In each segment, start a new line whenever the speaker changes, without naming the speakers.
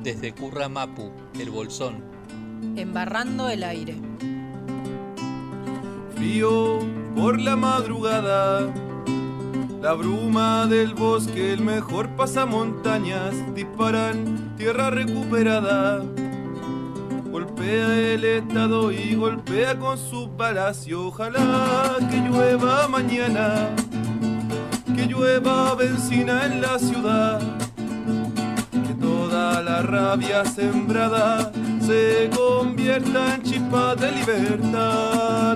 desde Curramapu, el Bolsón.
Embarrando el aire.
Frío por la madrugada, la bruma del bosque, el mejor pasamontañas, disparan tierra recuperada. Golpea el estado y golpea con su palacio. Ojalá que llueva mañana, que llueva benzina en la ciudad, que toda la rabia sembrada se convierta en chispa de libertad.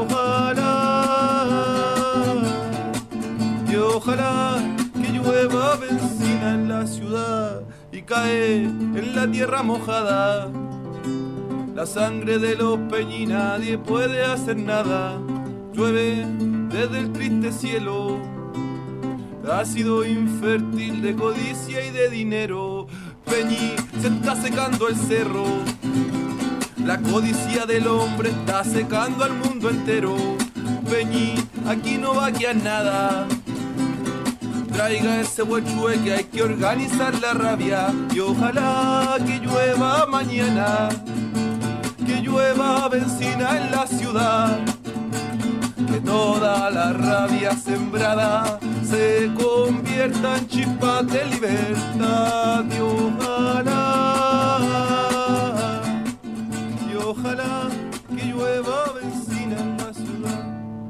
Y ojalá que llueva benzina en la ciudad y cae en la tierra mojada. La sangre de los peñi, nadie puede hacer nada. Llueve desde el triste cielo, ácido infértil de codicia y de dinero. Peñi, se está secando el cerro, la codicia del hombre está secando al mundo entero. Peñi, aquí no va a quedar nada. Traiga ese huechue que hay que organizar la rabia. Y ojalá que llueva mañana, que llueva benzina en la ciudad, que toda la rabia sembrada se convierta en chispas de libertad. Y ojalá que llueva benzina en la ciudad.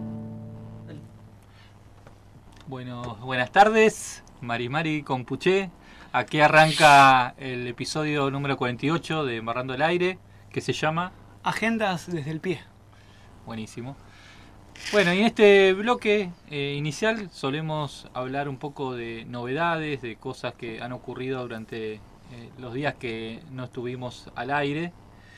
Bueno, buenas tardes, Mari Compuché. Aquí arranca el episodio número 48 de Embarrando el Aire, que se llama
Agendas desde el pie.
Buenísimo. Bueno, y en este bloque inicial solemos hablar un poco de novedades, de cosas que han ocurrido durante los días que no estuvimos al aire.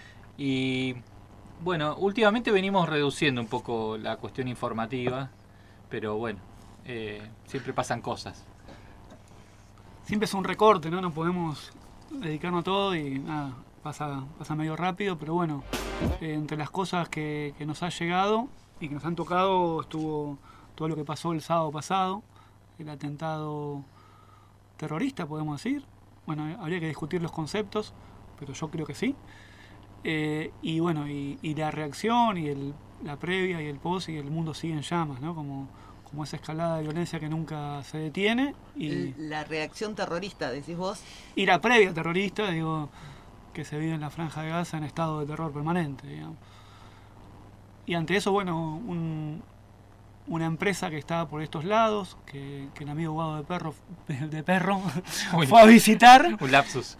Y bueno, últimamente venimos reduciendo un poco la cuestión informativa, pero bueno, siempre pasan cosas.
Siempre es un recorte, ¿no? No podemos dedicarnos a todo y nada, pasa medio rápido, pero bueno, entre las cosas que nos ha llegado y que nos han tocado estuvo todo lo que pasó el sábado pasado, el atentado terrorista, podemos decir. Bueno, habría que discutir los conceptos, pero yo creo que sí. Y bueno, y la reacción y la previa y el post y el mundo sigue en llamas, ¿no? Como esa escalada de violencia que nunca se detiene. Y
la reacción terrorista, decís vos.
Y la previa terrorista, digo, que se vive en la Franja de Gaza en estado de terror permanente, digamos. Y ante eso, bueno, una empresa que está por estos lados, que el amigo Guado de Perro fue a visitar.
Un lapsus.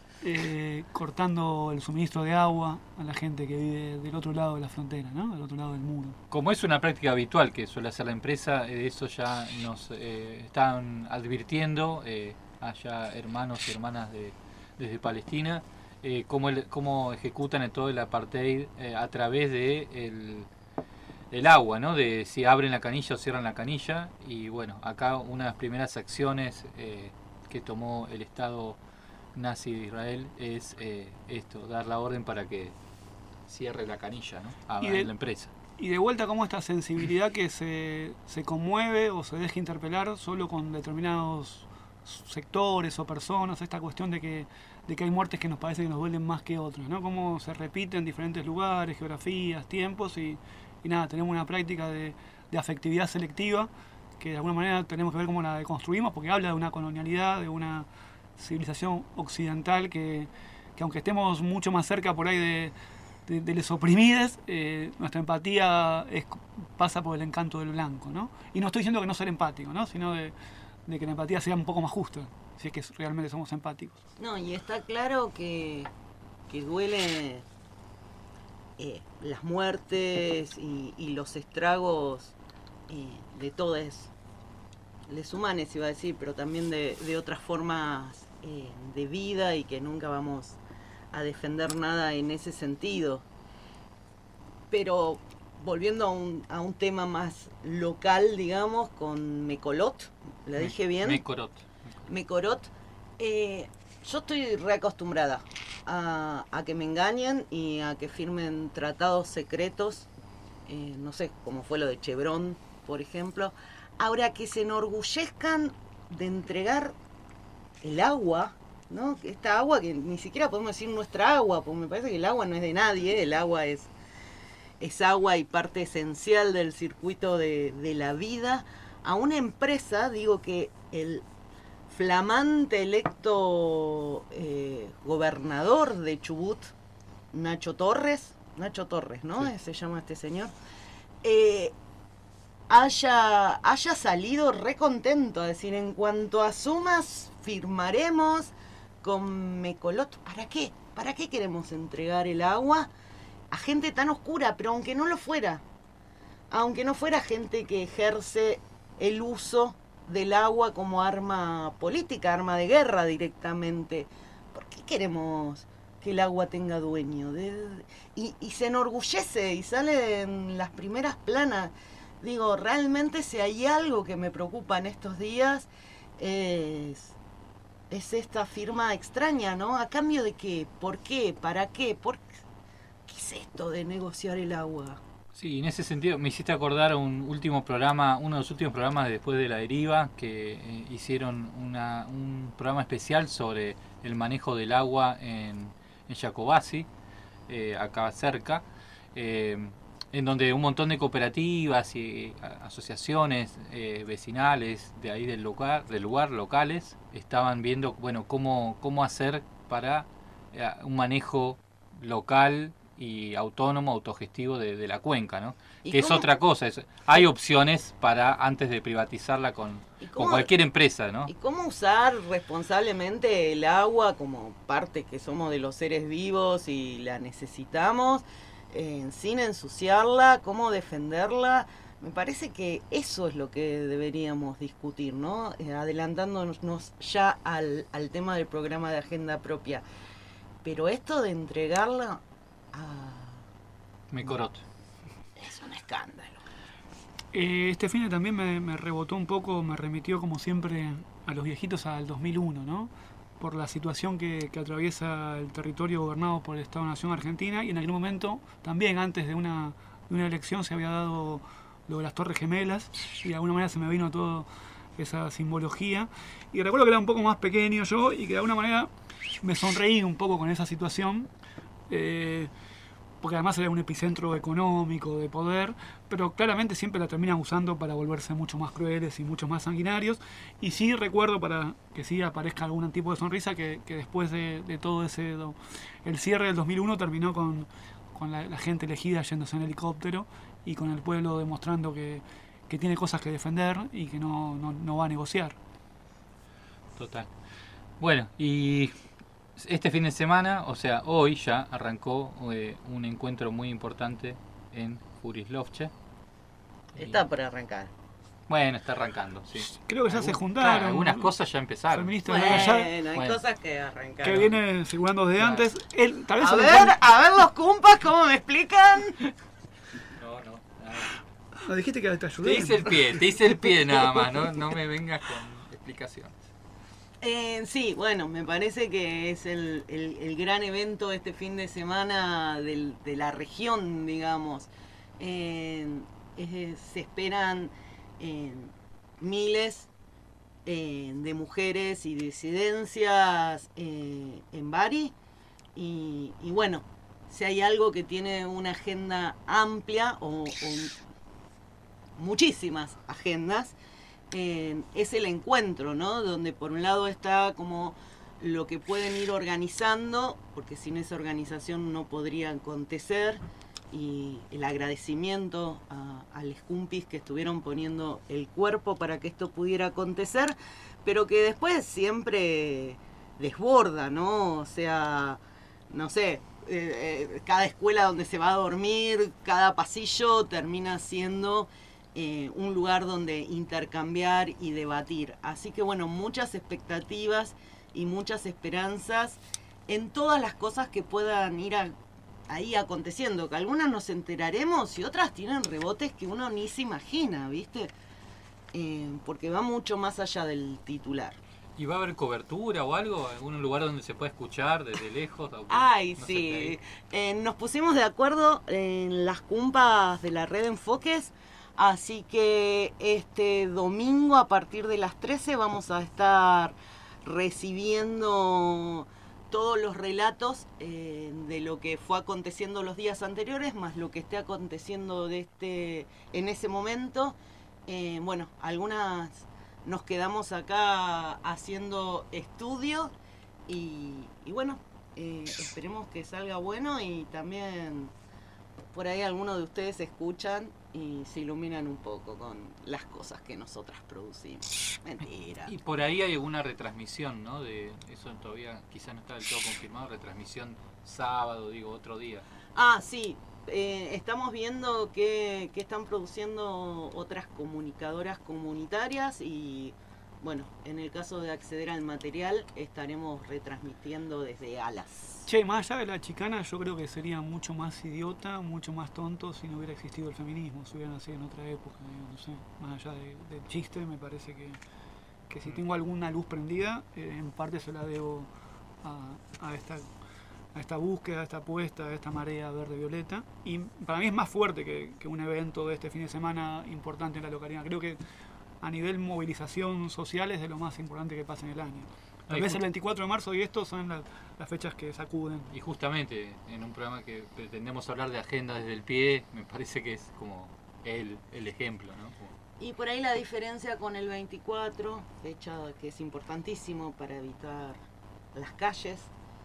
Cortando el suministro de agua a la gente que vive del otro lado de la frontera, ¿no? Del otro lado del muro.
Como es una práctica habitual que suele hacer la empresa, eso ya nos están advirtiendo allá hermanos y hermanas desde Palestina, cómo ejecutan todo el apartheid a través de el agua, ¿no? De si abren la canilla o cierran la canilla. Y bueno, acá una de las primeras acciones que tomó el Estado nazi de Israel es esto, dar la orden para que cierre la canilla, ¿no? A la empresa.
Y de vuelta, como esta sensibilidad que se conmueve o se deja interpelar solo con determinados sectores o personas, esta cuestión de que hay muertes que nos parece que nos duelen más que otras, ¿no? Cómo se repite en diferentes lugares, geografías, tiempos y nada, tenemos una práctica de afectividad selectiva que de alguna manera tenemos que ver cómo la deconstruimos, porque habla de una colonialidad, de una civilización occidental que aunque estemos mucho más cerca por ahí de los oprimidos, nuestra empatía pasa por el encanto del blanco, ¿no? Y no estoy diciendo que no ser empático, ¿no? Sino de que la empatía sea un poco más justa, si es que realmente somos empáticos.
No, y está claro que duele las muertes y los estragos de todos les humanos, iba a decir, pero también de otras formas de vida, y que nunca vamos a defender nada en ese sentido. Pero volviendo a un tema más local, digamos, con Mecolot, ¿la dije bien? Mecorot. Yo estoy reacostumbrada a que me engañen y a que firmen tratados secretos, no sé, como fue lo de Chevron, por ejemplo. Ahora, que se enorgullezcan de entregar el agua ¿no? Esta agua que ni siquiera podemos decir nuestra agua, porque me parece que el agua no es de nadie, el agua es agua y parte esencial del circuito de la vida, a una empresa, digo que el flamante electo gobernador de Chubut, Nacho Torres, ¿no?
Sí.
Se llama este señor, haya salido recontento, a decir, en cuanto asumas, firmaremos con Mecolot. ¿Para qué? ¿Para qué queremos entregar el agua a gente tan oscura? Pero aunque no lo fuera, aunque no fuera gente que ejerce el uso del agua como arma política, arma de guerra directamente, ¿por qué queremos que el agua tenga dueño? Y se enorgullece y sale en las primeras planas. Digo, realmente si hay algo que me preocupa en estos días es esta firma extraña, ¿no? ¿A cambio de qué? ¿Por qué? ¿Para qué? ¿Qué es esto de negociar el agua?
Sí, en ese sentido me hiciste acordar uno de los últimos programas de Después de la Deriva, que hicieron un programa especial sobre el manejo del agua en Jacobasi, acá cerca, en donde un montón de cooperativas y asociaciones vecinales de ahí del lugar locales estaban viendo, bueno, cómo hacer para un manejo local y autónomo, autogestivo de la cuenca, ¿no? Que es otra cosa. Hay opciones para antes de privatizarla con cualquier empresa, ¿no?
Y cómo usar responsablemente el agua como parte que somos de los seres vivos y la necesitamos, sin ensuciarla, cómo defenderla. Me parece que eso es lo que deberíamos discutir, ¿no? Adelantándonos ya al tema del programa de agenda propia. Pero esto de entregarla
Mecorot.
es un escándalo.
Este fin de también me rebotó un poco, me remitió como siempre a los viejitos al 2001, ¿no? Por la situación que atraviesa el territorio gobernado por el Estado-Nación Argentina, y en aquel momento, también antes de una elección, se había dado lo de las Torres Gemelas, y de alguna manera se me vino toda esa simbología. Y recuerdo que era un poco más pequeño yo, y que de alguna manera me sonreí un poco con esa situación, porque además era un epicentro económico, de poder, pero claramente siempre la terminan usando para volverse mucho más crueles y mucho más sanguinarios. Y sí recuerdo, para que sí aparezca algún tipo de sonrisa, que después de todo el cierre del 2001 terminó con la gente elegida yéndose en helicóptero, y con el pueblo demostrando que tiene cosas que defender y que no va a negociar.
Total. Bueno, y este fin de semana, o sea, hoy ya arrancó un encuentro muy importante en Furislovche.
Está por arrancar.
Bueno, está arrancando, sí.
Creo que ya se juntaron.
Claro, algunas cosas ya empezaron.
Feministas
Bueno,
de allá,
hay
Bueno.
cosas que arrancar.
que vienen figurando desde
Claro.
antes. Tal vez
A
se lo
ver los cumpas, ¿cómo me explican?
No, nada.
No, dijiste que te ayudé.
Te hice el pie nada más, no me vengas con explicaciones.
Sí, bueno, me parece que es el gran evento este fin de semana de la región, digamos. Se esperan miles de mujeres y disidencias en Bari. Y bueno, si hay algo que tiene una agenda amplia o muchísimas agendas, es el encuentro, ¿no? Donde por un lado está como lo que pueden ir organizando, porque sin esa organización no podría acontecer, y el agradecimiento a los cumpis que estuvieron poniendo el cuerpo para que esto pudiera acontecer, pero que después siempre desborda, ¿no? O sea, no sé, cada escuela donde se va a dormir, cada pasillo termina siendo un lugar donde intercambiar y debatir. Así que bueno, muchas expectativas y muchas esperanzas en todas las cosas que puedan ir ahí aconteciendo, que algunas nos enteraremos y otras tienen rebotes que uno ni se imagina, ¿viste? Porque va mucho más allá del titular.
¿Y va a haber cobertura o algo? ¿Algún lugar donde se pueda escuchar desde lejos?
Ay,
No sé,
sí. Nos pusimos de acuerdo en las cumpas de la red Enfoques, así que este domingo a partir de las 13 vamos a estar recibiendo todos los relatos de lo que fue aconteciendo los días anteriores, más lo que esté aconteciendo en ese momento. Bueno, algunas nos quedamos acá haciendo estudios y bueno, esperemos que salga bueno, y también por ahí algunos de ustedes escuchan y se iluminan un poco con las cosas que nosotras producimos. Mentira.
Y por ahí hay alguna retransmisión, ¿no? De eso todavía quizás no está del todo confirmado, retransmisión sábado, digo, otro día.
Sí, estamos viendo que están produciendo otras comunicadoras comunitarias y bueno, en el caso de acceder al material estaremos retransmitiendo desde Alas.
Che, más allá de la chicana, yo creo que sería mucho más idiota, mucho más tonto si no hubiera existido el feminismo, si hubiera nacido en otra época, no sé, más allá del chiste, me parece que si tengo alguna luz prendida, en parte se la debo a esta búsqueda, a esta apuesta, a esta marea verde-violeta, y para mí es más fuerte que un evento de este fin de semana importante en la localidad. Creo que a nivel movilización social es de lo más importante que pasa en el año. Tal vez el 24 de marzo y esto son las fechas que sacuden.
Y justamente en un programa que pretendemos hablar de agenda desde el pie, me parece que es como el ejemplo, ¿no?
Y por ahí la diferencia con el 24, fecha que es importantísimo para evitar las calles,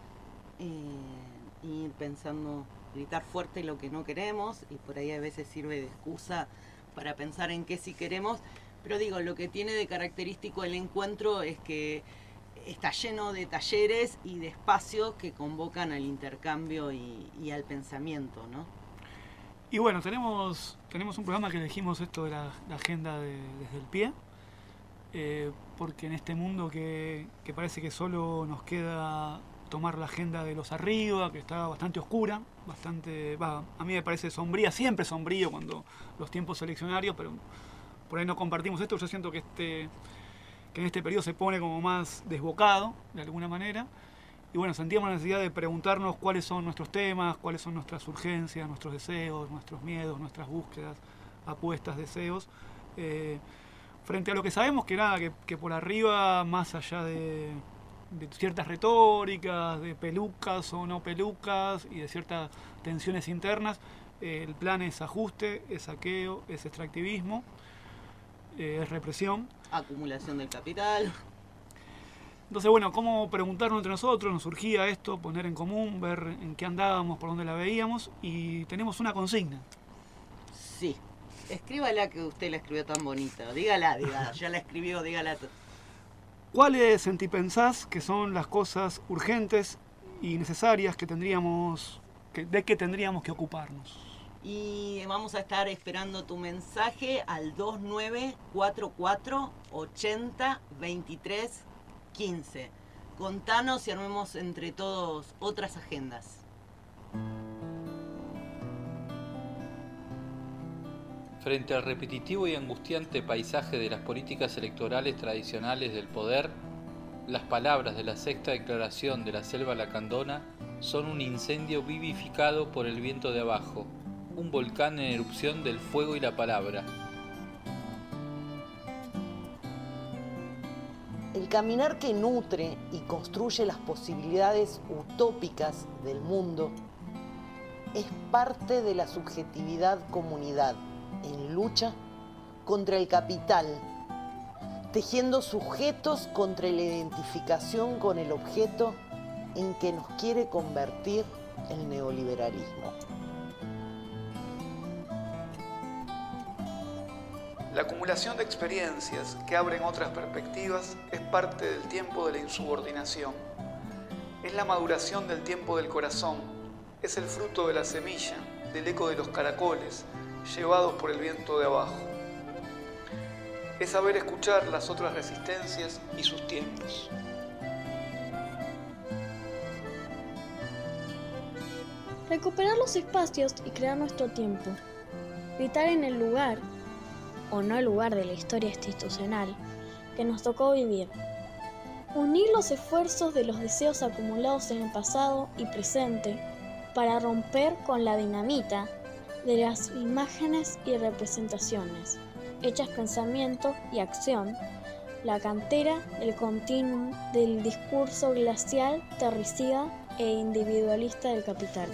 ir pensando, gritar fuerte lo que no queremos, y por ahí a veces sirve de excusa para pensar en qué sí queremos. Pero digo, lo que tiene de característico el encuentro es que está lleno de talleres y de espacios que convocan al intercambio y al pensamiento, ¿no?
Y bueno, tenemos un programa que elegimos esto de la agenda desde el pie, porque en este mundo que parece que solo nos queda tomar la agenda de los arriba, que está bastante oscura, a mí me parece sombría, siempre sombrío cuando los tiempos eleccionarios, pero por ahí no compartimos esto. Yo siento que en este periodo se pone como más desbocado, de alguna manera. Y bueno, sentíamos la necesidad de preguntarnos cuáles son nuestros temas, cuáles son nuestras urgencias, nuestros deseos, nuestros miedos, nuestras búsquedas, apuestas, deseos, frente a lo que sabemos que por arriba, más allá de ciertas retóricas, de pelucas o no pelucas y de ciertas tensiones internas, el plan es ajuste, es saqueo, es extractivismo, es represión.
Acumulación del capital.
Entonces, bueno, ¿cómo preguntarnos entre nosotros? Nos surgía esto, poner en común, ver en qué andábamos, por dónde la veíamos, y tenemos una consigna.
Sí, escríbala, que usted la escribió tan bonita. Dígala, ya la escribió, dígala.
¿Cuáles pensás que son las cosas urgentes y necesarias que tendríamos que ocuparnos?
Y vamos a estar esperando tu mensaje al 2944 80 23 15. Contanos y armemos entre todos otras agendas.
Frente al repetitivo y angustiante paisaje de las políticas electorales tradicionales del poder, las palabras de la sexta declaración de la selva lacandona son un incendio vivificado por el viento de abajo, un volcán en erupción del fuego y la palabra.
El caminar que nutre y construye las posibilidades utópicas del mundo es parte de la subjetividad comunidad en lucha contra el capital, tejiendo sujetos contra la identificación con el objeto en que nos quiere convertir el neoliberalismo.
La acumulación de experiencias que abren otras perspectivas es parte del tiempo de la insubordinación. Es la maduración del tiempo del corazón, es el fruto de la semilla, del eco de los caracoles, llevados por el viento de abajo. Es saber escuchar las otras resistencias y sus tiempos.
Recuperar los espacios y crear nuestro tiempo. Gritar en el lugar, o no lugar de la historia institucional, que nos tocó vivir. Unir los esfuerzos de los deseos acumulados en el pasado y presente para romper con la dinamita de las imágenes y representaciones, hechas pensamiento y acción, la cantera, el continuum del discurso glacial, terricida e individualista del capital.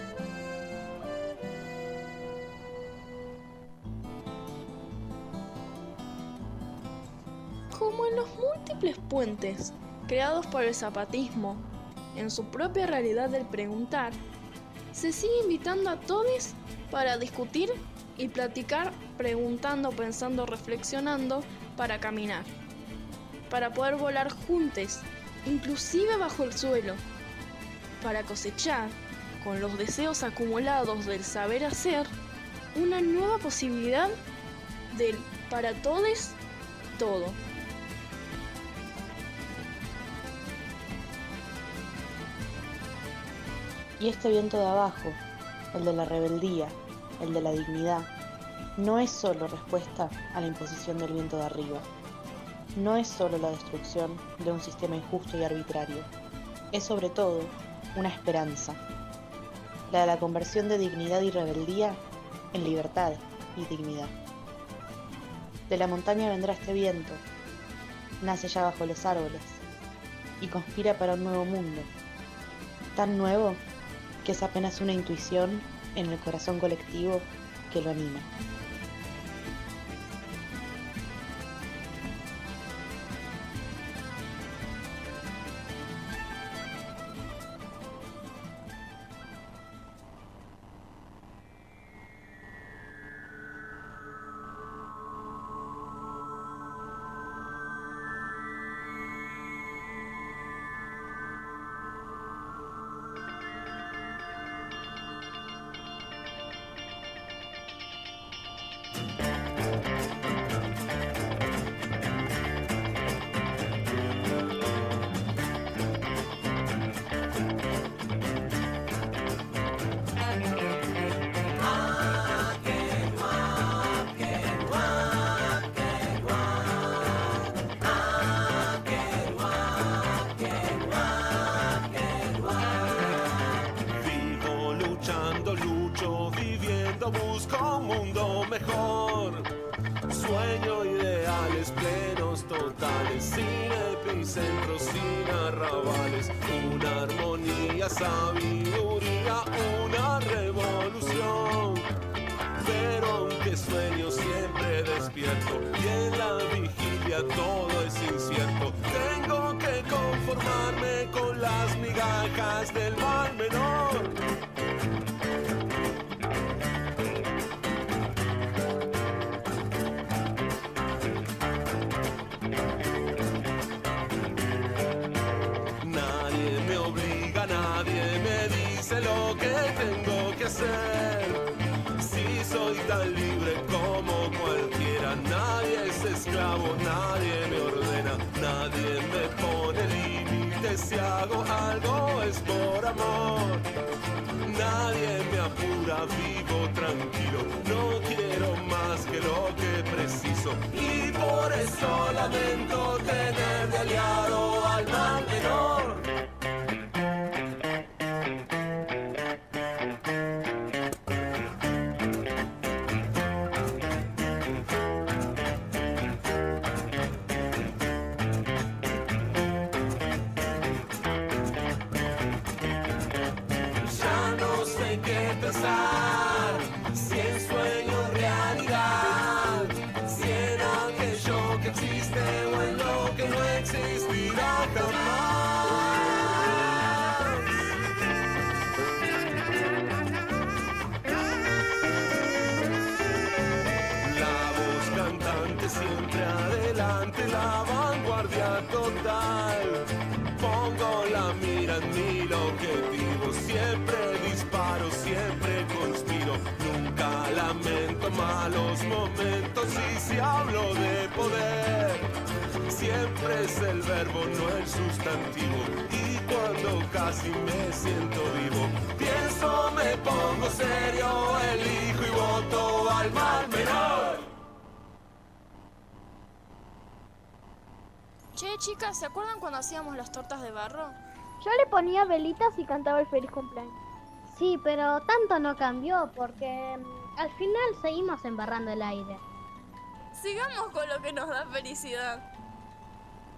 Como en los múltiples puentes creados por el zapatismo, en su propia realidad del preguntar, se sigue invitando a todos para discutir y platicar, preguntando, pensando, reflexionando, para caminar, para poder volar juntos, inclusive bajo el suelo, para cosechar, con los deseos acumulados del saber hacer, una nueva posibilidad del para todos, todo.
Y este viento de abajo, el de la rebeldía, el de la dignidad, no es solo respuesta a la imposición del viento de arriba. No es solo la destrucción de un sistema injusto y arbitrario. Es sobre todo una esperanza. La de la conversión de dignidad y rebeldía en libertad y dignidad. De la montaña vendrá este viento. Nace ya bajo los árboles y conspira para un nuevo mundo. Tan nuevo que es apenas una intuición en el corazón colectivo que lo anima.
Busco un mundo mejor, sueño ideales plenos totales, sin epicentros, sin arrabales, una armonía, sabiduría, una revolución. Pero aunque sueño siempre despierto y en la vigilia todo es incierto, tengo que conformarme con las migajas del mal menor. Lo que tengo que hacer, si soy tan libre como cualquiera, nadie es esclavo, nadie me ordena, nadie me pone límites, si hago algo es por amor, nadie me apura, vivo tranquilo, no quiero más que lo que preciso, y por eso lamento tener de aliado al mal menor. Si en sueño realidad, si en aquello que existe o en lo que no existirá jamás. La voz cantante siempre adelante, la vanguardia total. Pongo la mira en mi objetivo, siempre disparo, siempre conspiro, nunca lamento malos momentos y si hablo de poder, siempre es el verbo, no el sustantivo, y cuando casi me siento vivo, pienso, me pongo serio, elijo y voto al mal menor.
Che, chicas, ¿se acuerdan cuando hacíamos las tortas de barro?
Yo le ponía velitas y cantaba el feliz cumpleaños.
Sí, pero tanto no cambió porque al final seguimos embarrando el aire.
Sigamos con lo que nos da felicidad.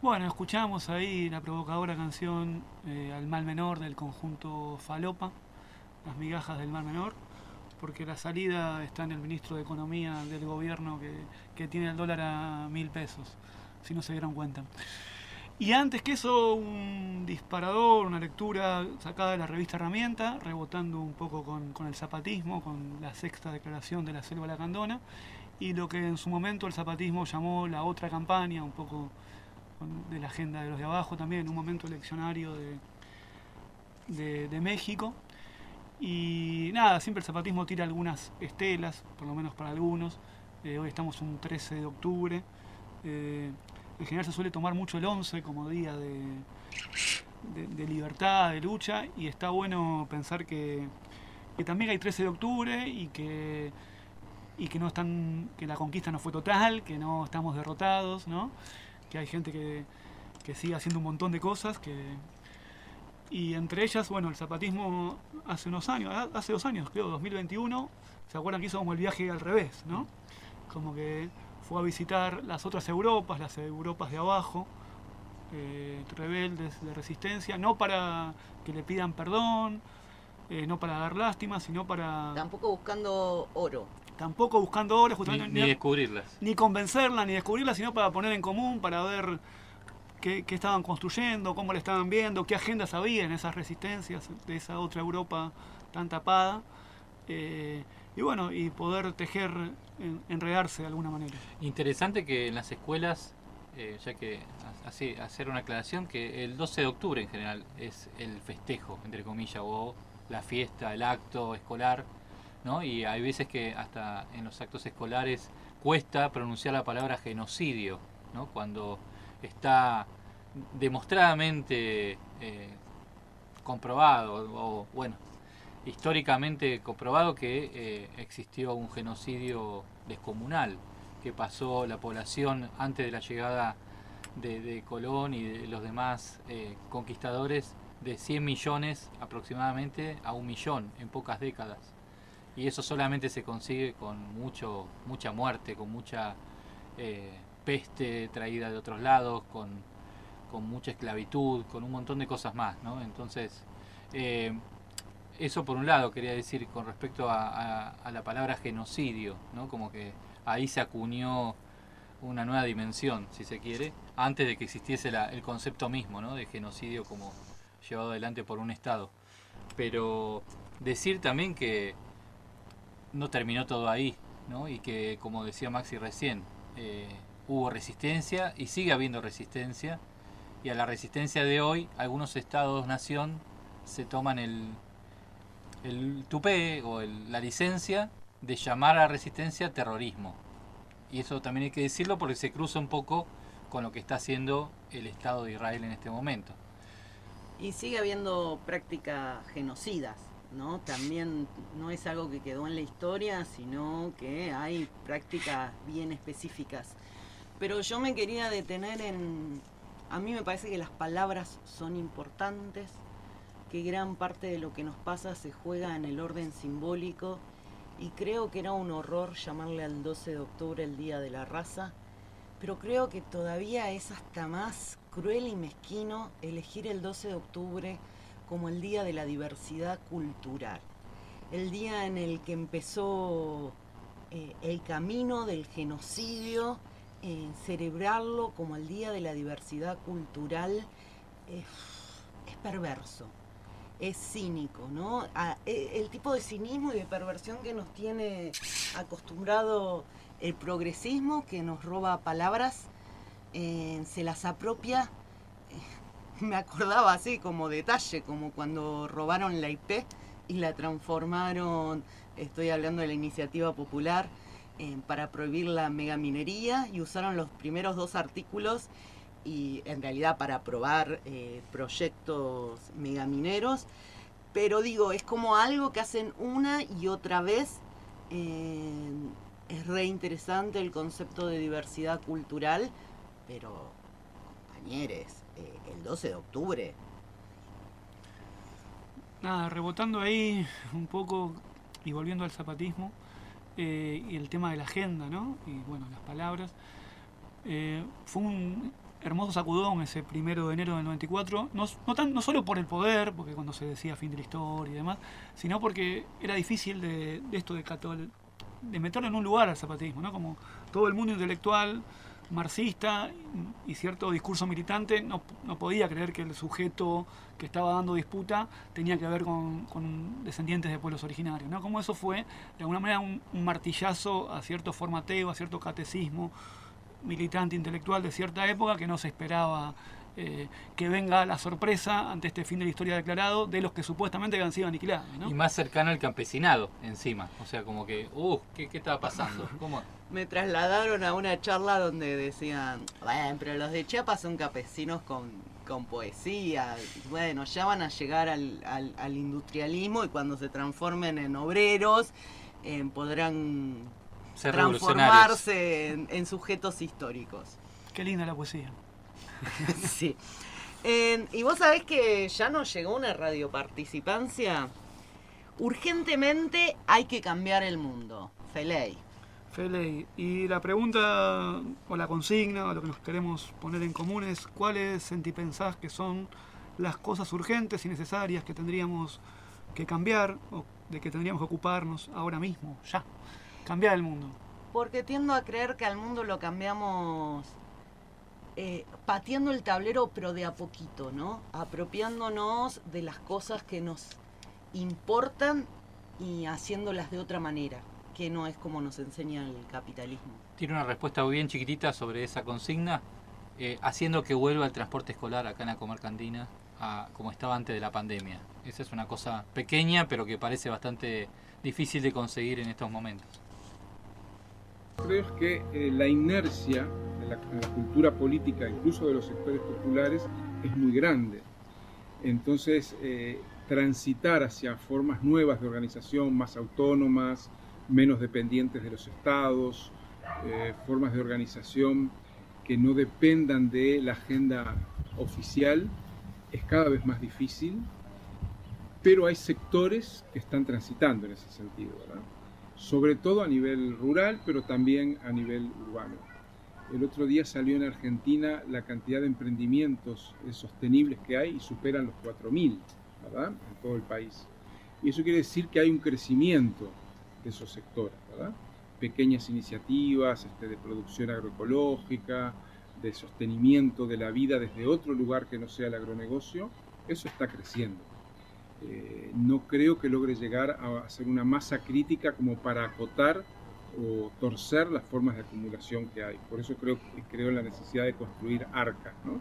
Bueno, escuchamos ahí la provocadora canción Al Mal Menor del conjunto Falopa, Las Migajas del Mal Menor, porque la salida está en el ministro de Economía del gobierno que tiene el dólar a 1.000 pesos, si no se dieron cuenta. Y antes que eso, un disparador, una lectura sacada de la revista Herramienta, rebotando un poco con el zapatismo, con la sexta declaración de la Selva Lacandona, y lo que en su momento el zapatismo llamó la otra campaña, un poco de la agenda de los de abajo también, en un momento eleccionario de México. Y nada, siempre el zapatismo tira algunas estelas, por lo menos para algunos. Hoy estamos un 13 de octubre. En general se suele tomar mucho el 11 como día de libertad, de lucha, y está bueno pensar que también hay 13 de octubre y que no están, que la conquista no fue total, que no estamos derrotados, ¿no? Que hay gente que sigue haciendo un montón de cosas, y entre ellas, bueno, el zapatismo hace 2 años, creo, 2021, ¿se acuerdan que hizo como el viaje al revés, ¿no? Como que fue a visitar las otras Europas, las Europas de abajo, rebeldes de resistencia, no para que le pidan perdón, no para dar lástima, sino para...
Tampoco buscando oro.
Tampoco buscando oro, justamente.
Ni descubrirlas.
Ni convencerlas, ni descubrirlas, sino para poner en común, para ver qué estaban construyendo, cómo la estaban viendo, qué agendas había en esas resistencias de esa otra Europa tan tapada. Y bueno, y poder tejer, enredarse de alguna manera.
Interesante que en las escuelas, ya que hacer una aclaración, que el 12 de octubre en general es el festejo, entre comillas, o la fiesta, el acto escolar, ¿no? Y hay veces que hasta en los actos escolares cuesta pronunciar la palabra genocidio, ¿no? Cuando está demostradamente comprobado, o bueno, históricamente comprobado que existió un genocidio descomunal, que pasó la población antes de la llegada de Colón y de los demás conquistadores de 100 millones aproximadamente a 1 millón en pocas décadas. Y eso solamente se consigue con mucha muerte, con mucha peste traída de otros lados, con mucha esclavitud, con un montón de cosas más, ¿no? Entonces, eso por un lado quería decir con respecto a la palabra genocidio, ¿no? Como que ahí se acuñó una nueva dimensión, si se quiere, antes de que existiese el concepto mismo, ¿no? De genocidio como llevado adelante por un Estado. Pero decir también que no terminó todo ahí, ¿no? Y que, como decía Maxi recién, hubo resistencia y sigue habiendo resistencia, y a la resistencia de hoy algunos estados-nación se toman el tupé o la licencia de llamar a la resistencia terrorismo. Y eso también hay que decirlo porque se cruza un poco con lo que está haciendo el Estado de Israel en este momento.
Y sigue habiendo prácticas genocidas, ¿no? También no es algo que quedó en la historia, sino que hay prácticas bien específicas. Pero yo me quería detener a mí me parece que las palabras son importantes, que gran parte de lo que nos pasa se juega en el orden simbólico, y creo que era un horror llamarle al 12 de octubre el Día de la Raza, pero creo que todavía es hasta más cruel y mezquino elegir el 12 de octubre como el Día de la Diversidad Cultural, el día en el que empezó el camino del genocidio, celebrarlo como el Día de la Diversidad Cultural es perverso, es cínico, ¿no? El tipo de cinismo y de perversión que nos tiene acostumbrado el progresismo, que nos roba palabras, se las apropia. Me acordaba así como detalle, como cuando robaron la IP y la transformaron, estoy hablando de la iniciativa popular, para prohibir la megaminería, y usaron los primeros 2 artículos y en realidad para aprobar proyectos megamineros, pero digo, es como algo que hacen una y otra vez. Es re interesante el concepto de diversidad cultural, pero compañeros, el 12 de octubre.
Nada, rebotando ahí un poco y volviendo al zapatismo, y el tema de la agenda, ¿no? Y bueno, las palabras. Fue hermoso sacudón ese 1 de enero del 94, no solo por el poder, porque cuando se decía fin de la historia y demás, sino porque era difícil de meterlo en un lugar al zapatismo, ¿no? Como todo el mundo intelectual marxista y cierto discurso militante no podía creer que el sujeto que estaba dando disputa tenía que ver con descendientes de pueblos originarios, ¿no? Como eso fue de alguna manera un martillazo a cierto formateo, a cierto catecismo militante intelectual de cierta época que no se esperaba que venga la sorpresa ante este fin de la historia declarado de los que supuestamente habían sido aniquilados, ¿no?
Y más cercano al campesinado encima, o sea, como que, ¿qué estaba pasando? ¿Cómo?
Me trasladaron a una charla donde decían, bueno, pero los de Chiapas son campesinos con poesía, bueno, ya van a llegar al industrialismo y cuando se transformen en obreros podrán transformarse en sujetos históricos.
Qué linda la poesía.
Sí. Y vos sabés que ya nos llegó una radioparticipancia. Urgentemente hay que cambiar el mundo. Feley.
Y la pregunta o la consigna o lo que nos queremos poner en común es ¿cuáles pensás que son las cosas urgentes y necesarias que tendríamos que cambiar o de que tendríamos que ocuparnos ahora mismo, ya? Cambiar el mundo.
Porque tiendo a creer que al mundo lo cambiamos pateando el tablero, pero de a poquito, ¿no? Apropiándonos de las cosas que nos importan y haciéndolas de otra manera, que no es como nos enseña el capitalismo.
Tiene una respuesta muy bien chiquitita sobre esa consigna, haciendo que vuelva el transporte escolar acá en la comarca andina como estaba antes de la pandemia. Esa es una cosa pequeña, pero que parece bastante difícil de conseguir en estos momentos.
Creo que la inercia de la cultura política, incluso de los sectores populares, es muy grande. Entonces, transitar hacia formas nuevas de organización, más autónomas, menos dependientes de los estados, formas de organización que no dependan de la agenda oficial, es cada vez más difícil, pero hay sectores que están transitando en ese sentido, ¿verdad? Sobre todo a nivel rural, pero también a nivel urbano. El otro día salió en Argentina la cantidad de emprendimientos sostenibles que hay y superan los 4.000, ¿verdad? En todo el país. Y eso quiere decir que hay un crecimiento de esos sectores, ¿verdad? Pequeñas iniciativas de producción agroecológica, de sostenimiento de la vida desde otro lugar que no sea el agronegocio, eso está creciendo. No creo que logre llegar a ser una masa crítica como para acotar o torcer las formas de acumulación que hay. Por eso creo en la necesidad de construir arcas, ¿no?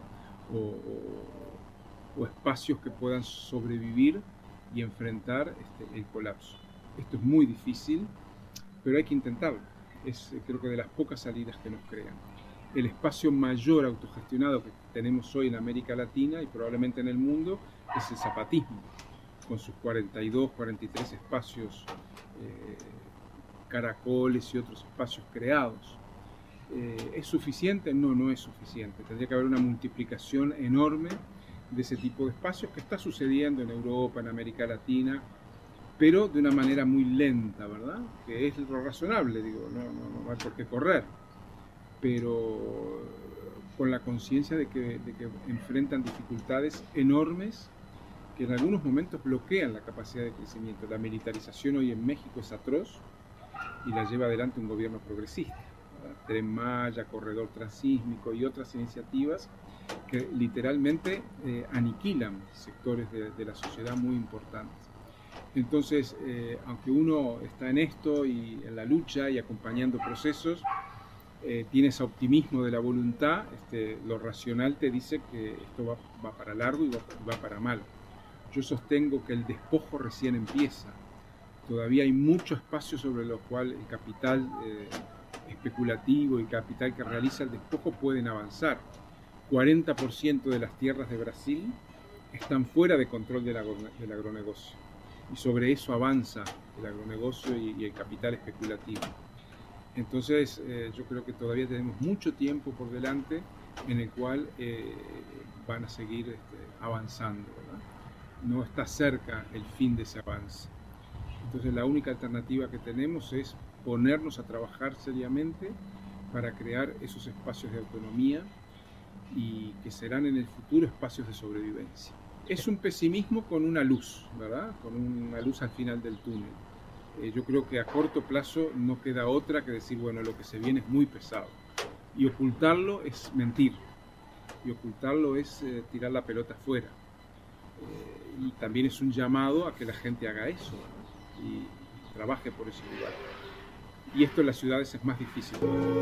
o espacios que puedan sobrevivir y enfrentar el colapso. Esto es muy difícil, pero hay que intentarlo. Es creo que de las pocas salidas que nos crean. El espacio mayor autogestionado que tenemos hoy en América Latina y probablemente en el mundo es el zapatismo, con sus 42, 43 espacios, caracoles y otros espacios creados. ¿Es suficiente? No, no es suficiente. Tendría que haber una multiplicación enorme de ese tipo de espacios que está sucediendo en Europa, en América Latina, pero de una manera muy lenta, ¿verdad? Que es lo razonable, digo, no hay por qué correr, pero con la conciencia de que enfrentan dificultades enormes que en algunos momentos bloquean la capacidad de crecimiento. La militarización hoy en México es atroz y la lleva adelante un gobierno progresista, ¿verdad? Tren Maya, corredor transísmico y otras iniciativas que literalmente aniquilan sectores de la sociedad muy importantes. Entonces, aunque uno está en esto y en la lucha y acompañando procesos, tiene ese optimismo de la voluntad, lo racional te dice que esto va para largo y va para mal. Yo sostengo que el despojo recién empieza. Todavía hay mucho espacio sobre lo cual el capital especulativo y capital que realiza el despojo pueden avanzar. 40% de las tierras de Brasil están fuera de control del agronegocio. Y sobre eso avanza el agronegocio y el capital especulativo. Entonces yo creo que todavía tenemos mucho tiempo por delante en el cual van a seguir avanzando, ¿verdad? No está cerca el fin de ese avance. Entonces la única alternativa que tenemos es ponernos a trabajar seriamente para crear esos espacios de autonomía y que serán en el futuro espacios de sobrevivencia. Es un pesimismo con una luz, ¿verdad? Con una luz al final del túnel. Yo creo que a corto plazo no queda otra que decir, bueno, lo que se viene es muy pesado. Y ocultarlo es mentir. Y ocultarlo es tirar la pelota afuera. Y también es un llamado a que la gente haga eso, ¿no? Y trabaje por ese lugar. Y esto en las ciudades es más difícil.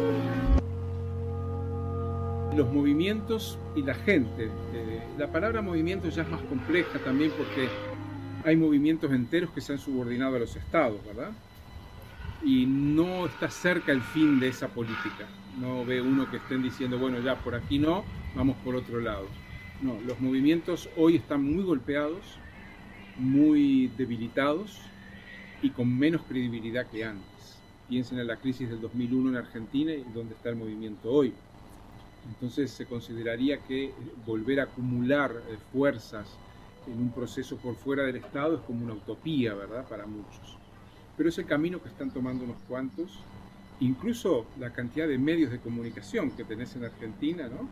Los movimientos y la gente. La palabra movimiento ya es más compleja también porque hay movimientos enteros que se han subordinado a los estados, ¿verdad? Y no está cerca el fin de esa política. No ve uno que estén diciendo, bueno, ya por aquí no, vamos por otro lado. No, los movimientos hoy están muy golpeados, muy debilitados y con menos credibilidad que antes. Piensen en la crisis del 2001 en Argentina y dónde está el movimiento hoy. Entonces se consideraría que volver a acumular fuerzas en un proceso por fuera del Estado es como una utopía, ¿verdad?, para muchos. Pero es el camino que están tomando unos cuantos. Incluso la cantidad de medios de comunicación que tenés en Argentina, ¿no?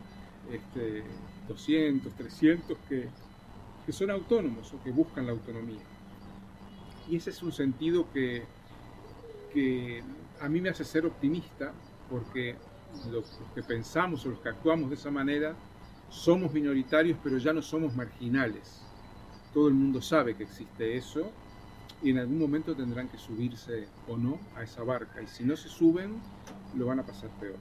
200, 300 que son autónomos o que buscan la autonomía. Y ese es un sentido que a mí me hace ser optimista, porque los que pensamos o los que actuamos de esa manera somos minoritarios, pero ya no somos marginales. Todo el mundo sabe que existe eso y en algún momento tendrán que subirse o no a esa barca, y si no se suben lo van a pasar peor.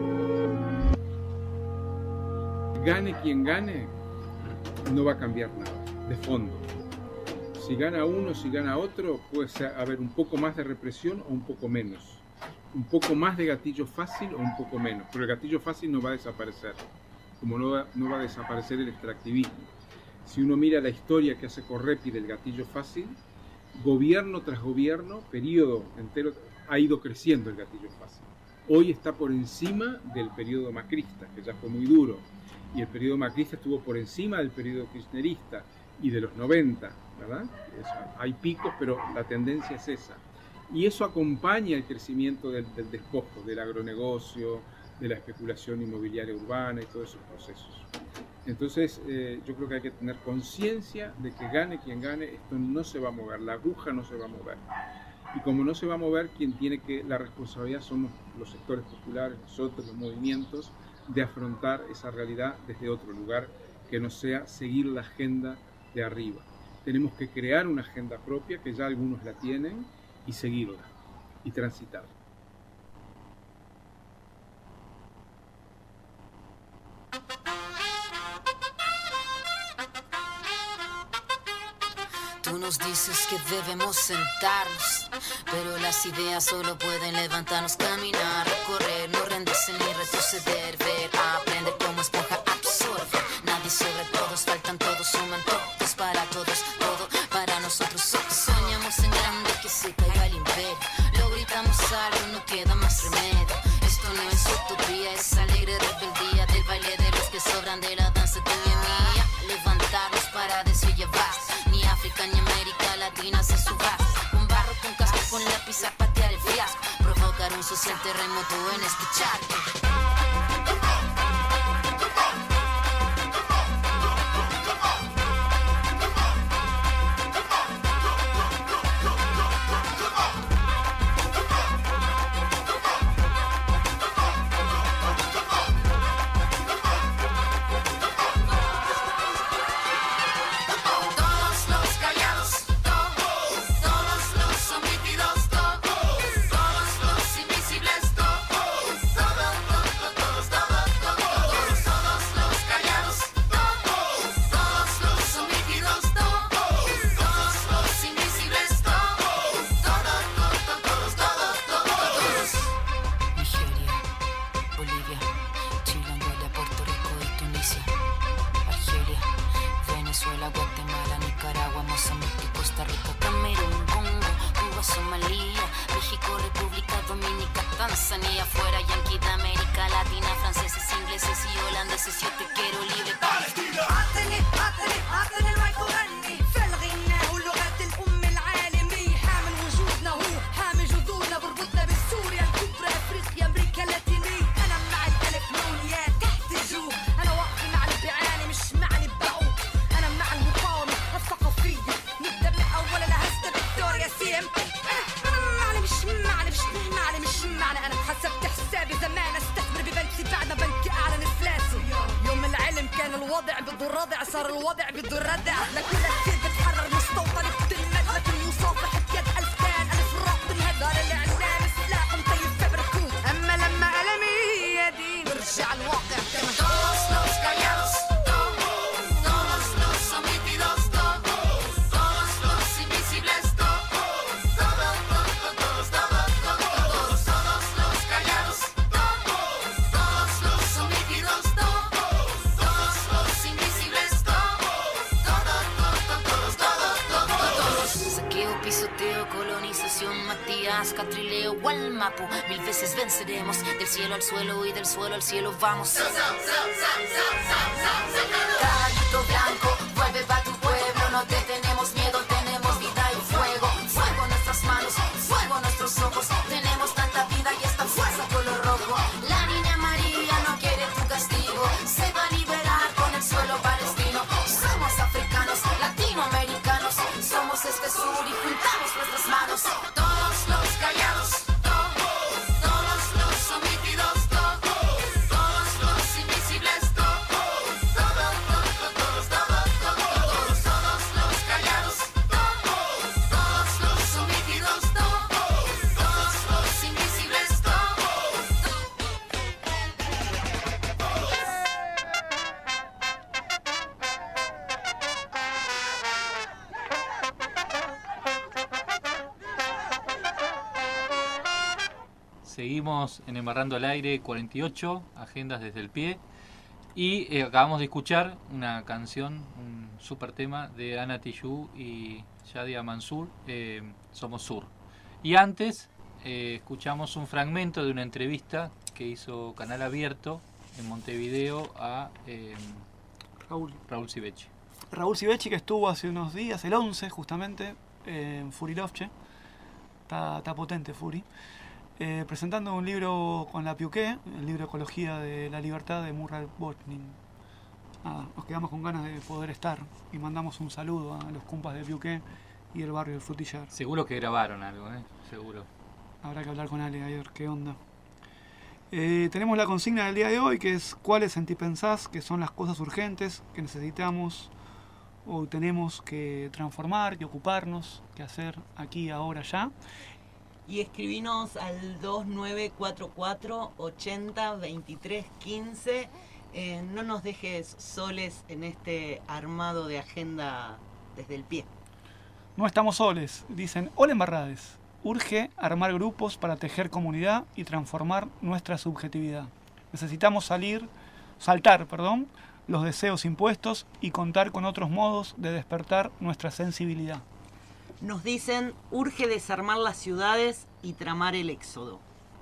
Gane quien gane, no va a cambiar nada de fondo. Si gana uno, si gana otro, puede haber un poco más de represión o un poco menos. Un poco más de gatillo fácil o un poco menos. Pero el gatillo fácil no va a desaparecer, como no va a desaparecer el extractivismo. Si uno mira la historia que hace Correpi del gatillo fácil, gobierno tras gobierno, periodo entero, ha ido creciendo el gatillo fácil. Hoy está por encima del periodo macrista, que ya fue muy duro. Y el periodo macrista estuvo por encima del periodo kirchnerista y de los 90, ¿verdad? Hay picos, pero la tendencia es esa. Y eso acompaña el crecimiento del despojo, del agronegocio, de la especulación inmobiliaria urbana y todos esos procesos. Entonces, yo creo que hay que tener conciencia de que gane quien gane, esto no se va a mover, la aguja no se va a mover. Y como no se va a mover, quien tiene la responsabilidad somos los sectores populares, nosotros, los movimientos, de afrontar esa realidad desde otro lugar que no sea seguir la agenda de arriba. Tenemos que crear una agenda propia, que ya algunos la tienen, y seguirla y transitarla.
Tú nos dices que debemos sentarnos, pero las ideas solo pueden levantarnos, caminar, recorrer, no rendirse ni retroceder, ver, aprender como esponja absorbe. Nadie sobre todos, faltan todos, suman todos, para todos, todo para nosotros. Soñamos en grande, que se caiga el imperio, lo gritamos algo, no queda más remedio. Esto no es utopía, es alegre rebeldía del baile de los que sobran de la danza tuya y mía. Levantarnos para llevar, ni África ni América Latina se suba. Con barro, con casco, con lápiz a patear el fiasco, provocar un social terremoto en este charco. بده رادع صار الوضع بده ردع لكل كتير بتحرر مستوطن بتلمد لكل يوصف بحكي ألف كان ألف راق بالهدار اللي عنان سلاح مطيب فبركوب أما لما ألمي يدي برجع الواقع كما todos los callados todos los sometidos todos los invisibles todos los callados todos los sometidos todos los invisibles todos saqueo, pisoteo, colonización, Matías, Catrileo, Gualmapu, 1000 veces venceremos, del cielo al suelo y del suelo al cielo vamos. Caballito blanco, vuelve pa' tu pueblo, no te tenemos miedo, tenemos vida y fuego, fuego en nuestras manos, fuego en nuestros ojos, tenemos tanta vida y esta fuerza color rojo. La niña María no quiere tu castigo, se va a liberar con el suelo palestino. Somos africanos, latinoamericanos, somos este sur y juntamos nuestras manos. Todos los callados, todos los sometidos, todos los invisibles, todos los callados, todos los sometidos, todos los invisibles,
Seguimos en Embarrando al Aire 48, Agendas desde el Pie. Y acabamos de escuchar una canción, un super tema de Ana Tijoux y Yadia Mansur, Somos Sur. Y antes escuchamos un fragmento de una entrevista que hizo Canal Abierto en Montevideo a Raúl Sivecci.
Raúl Sivecci, que estuvo hace unos días, el 11 justamente, en Furilovche. Está potente Furi. Presentando un libro con la Piuqué, el libro Ecología de la Libertad de Murray Bochning. Nos quedamos con ganas de poder estar y mandamos un saludo a los compas de Piuqué y el barrio del Frutillar.
Seguro que grabaron algo, seguro.
Habrá que hablar con Ale a ver qué onda. Tenemos la consigna del día de hoy, que es ¿cuáles antipensás que son las cosas urgentes que necesitamos o tenemos que transformar, que ocuparnos, que hacer aquí, ahora, ya?
Y escribinos al 2944 80 23 15. No nos dejes soles en este armado de agenda desde el pie.
No estamos soles, dicen Hola Embarrades. Urge armar grupos para tejer comunidad y transformar nuestra subjetividad. Necesitamos saltar los deseos impuestos y contar con otros modos de despertar nuestra sensibilidad.
Nos dicen, urge desarmar las ciudades y tramar el éxodo.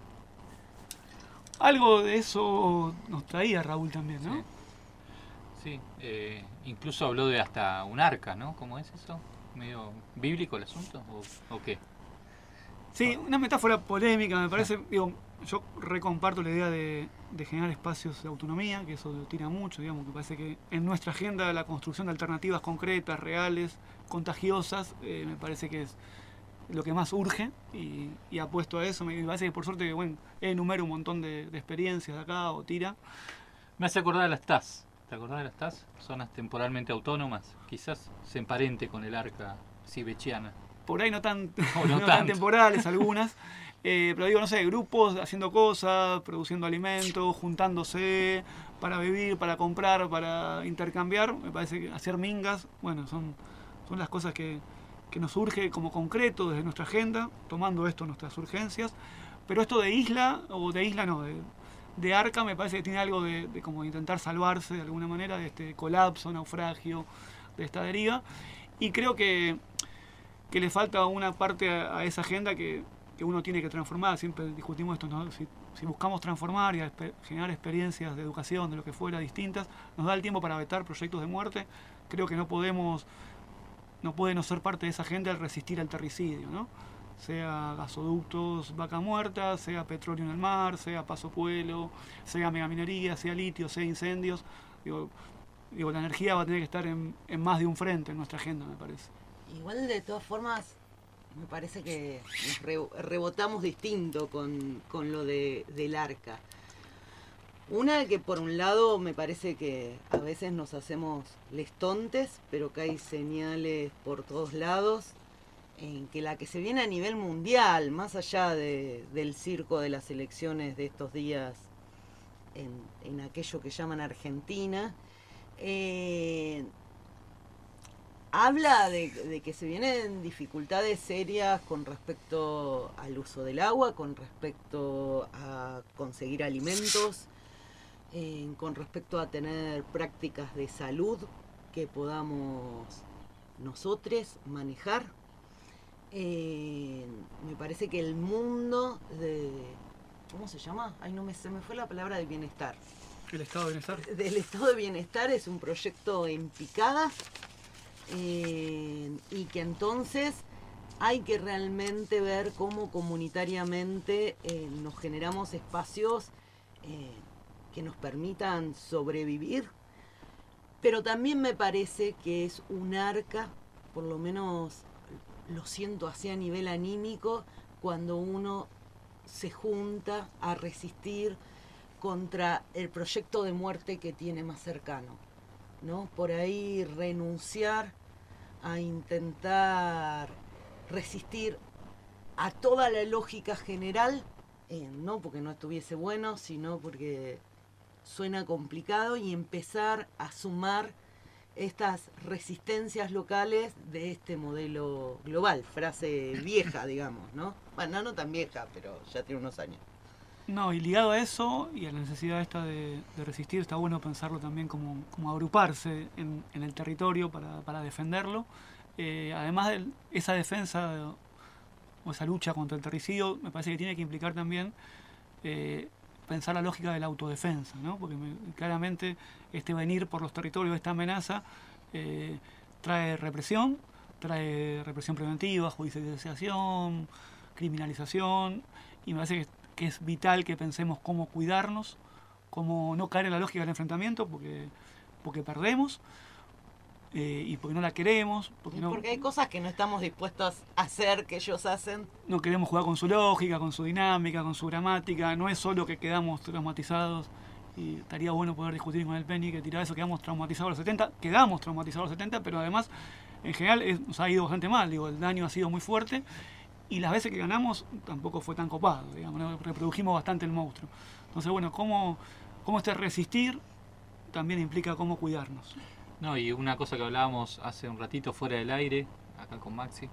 Algo de eso nos traía Raúl también, ¿no?
Sí, incluso habló de hasta un arca, ¿no? ¿Cómo es eso? ¿Medio bíblico el asunto o qué?
Sí, una metáfora polémica, me parece. Digo, yo recomparto la idea de generar espacios de autonomía, que eso lo tira mucho, digamos, que parece que en nuestra agenda la construcción de alternativas concretas, reales, contagiosas, me parece que es lo que más urge y apuesto a eso. Me parece que por suerte, bueno, enumero un montón de experiencias de acá o tira.
Me hace acordar de las TAS. ¿Te acordás de las TAS? Zonas temporalmente autónomas. Quizás se emparente con el arca sivecchiana.
Por ahí no tan temporales algunas. Pero digo, no sé, grupos haciendo cosas, produciendo alimentos, juntándose para vivir, para comprar, para intercambiar. Me parece que hacer mingas, bueno, son las cosas que nos surge como concreto desde nuestra agenda, tomando esto nuestras urgencias. Pero esto de isla, de arca, me parece que tiene algo de como intentar salvarse de alguna manera de este colapso, naufragio, de esta deriva. Y creo que le falta una parte a esa agenda que uno tiene que transformar. Siempre discutimos esto, ¿no? Si buscamos transformar y generar experiencias de educación, de lo que fuera, distintas, nos da el tiempo para vetar proyectos de muerte. Creo que no puede no ser parte de esa agenda el resistir al terricidio, ¿no? Sea gasoductos, vaca muerta, sea petróleo en el mar, sea Paso Pueblo, sea megaminería, sea litio, sea incendios. Digo, la energía va a tener que estar en más de un frente en nuestra agenda, me parece.
Igual de todas formas, me parece que nos rebotamos distinto con lo del arca. Una que por un lado me parece que a veces nos hacemos lestontes, pero que hay señales por todos lados, en que la que se viene a nivel mundial, más allá del circo de las elecciones de estos días en aquello que llaman Argentina, habla de que se vienen dificultades serias con respecto al uso del agua, con respecto a conseguir alimentos, con respecto a tener prácticas de salud que podamos nosotros manejar. Me parece que el mundo ¿cómo se llama? Ay, se me fue la palabra de bienestar.
¿El estado de bienestar?
Del estado de bienestar es un proyecto en picada, y que entonces hay que realmente ver cómo comunitariamente nos generamos espacios que nos permitan sobrevivir, pero también me parece que es un arca, por lo menos lo siento así a nivel anímico, cuando uno se junta a resistir contra el proyecto de muerte que tiene más cercano, ¿no? Por ahí renunciar a intentar resistir a toda la lógica general, no porque no estuviese bueno, sino porque suena complicado, y empezar a sumar estas resistencias locales de este modelo global, frase vieja, digamos, ¿no? Bueno, no tan vieja, pero ya tiene unos años.
No, y ligado a eso y a la necesidad esta de resistir, está bueno pensarlo también como agruparse en el territorio para defenderlo. Además de esa defensa o esa lucha contra el terricidio, me parece que tiene que implicar también pensar la lógica de la autodefensa, ¿no? Porque claramente este venir por los territorios, esta amenaza, trae represión preventiva, judicialización, criminalización, y me parece que es vital que pensemos cómo cuidarnos, cómo no caer en la lógica del enfrentamiento, porque perdemos, y porque no la queremos.
Porque hay cosas que no estamos dispuestos a hacer, que ellos hacen.
No queremos jugar con su lógica, con su dinámica, con su gramática. No es solo que quedamos traumatizados, y estaría bueno poder discutir con el Penny que tiraba eso, quedamos traumatizados a los 70, pero además en general nos ha ido bastante mal, el daño ha sido muy fuerte, y las veces que ganamos tampoco fue tan copado, reprodujimos bastante el monstruo. Entonces, bueno, cómo este resistir también implica cómo cuidarnos.
No, y una cosa que hablábamos hace un ratito fuera del aire, acá con Maxi,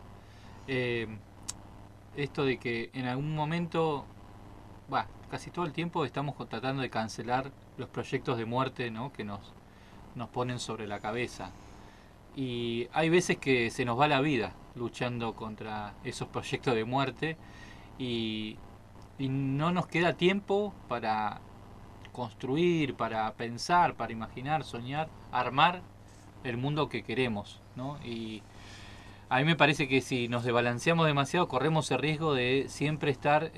esto de que en algún momento, casi todo el tiempo estamos tratando de cancelar los proyectos de muerte, ¿no? Que nos ponen sobre la cabeza. Y hay veces que se nos va la vida luchando contra esos proyectos de muerte, y no nos queda tiempo para construir, para pensar, para imaginar, soñar, armar el mundo que queremos, ¿no? Y a mí me parece que si nos desbalanceamos demasiado, corremos el riesgo de siempre estar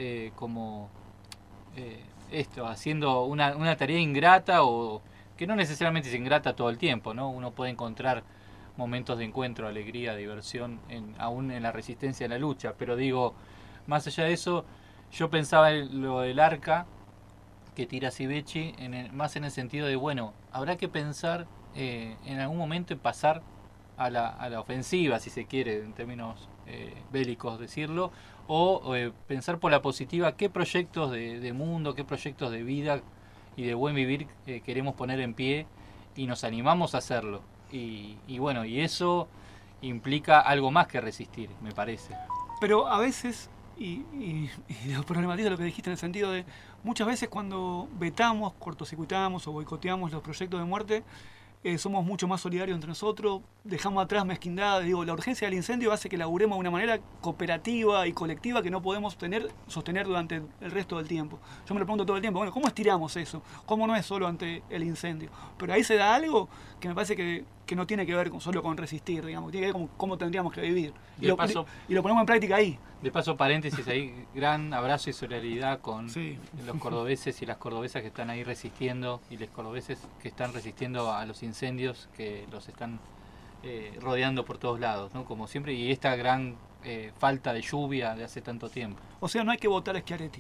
haciendo una tarea ingrata, o que no necesariamente es ingrata todo el tiempo, ¿no? Uno puede encontrar momentos de encuentro, alegría, diversión, aún en la resistencia, en la lucha, pero digo, más allá de eso, yo pensaba en lo del arca que tira Sivechi, más en el sentido de, bueno, habrá que pensar en algún momento en pasar a la ofensiva, si se quiere, en términos bélicos decirlo, o pensar por la positiva qué proyectos de mundo, qué proyectos de vida y de buen vivir queremos poner en pie, y nos animamos a hacerlo. Y bueno, y eso implica algo más que resistir, me parece.
Pero a veces, y lo problematizo lo que dijiste en el sentido de, muchas veces cuando vetamos, cortocircuitamos o boicoteamos los proyectos de muerte, somos mucho más solidarios entre nosotros, dejamos atrás mezquindad. La urgencia del incendio hace que laburemos de una manera cooperativa y colectiva que no podemos sostener durante el resto del tiempo. Yo me lo pregunto todo el tiempo, bueno, ¿cómo estiramos eso? ¿Cómo no es solo ante el incendio? Pero ahí se da algo que me parece que no tiene que ver solo con resistir, tiene que ver con cómo tendríamos que vivir. Y lo ponemos en práctica ahí.
De paso, paréntesis ahí, gran abrazo y solidaridad con los cordobeses y las cordobesas que están ahí resistiendo, y los cordobeses que están resistiendo a los incendios que los están rodeando por todos lados, ¿no? Como siempre, y esta gran falta de lluvia de hace tanto tiempo.
O sea, no hay que votar a Schiaretti.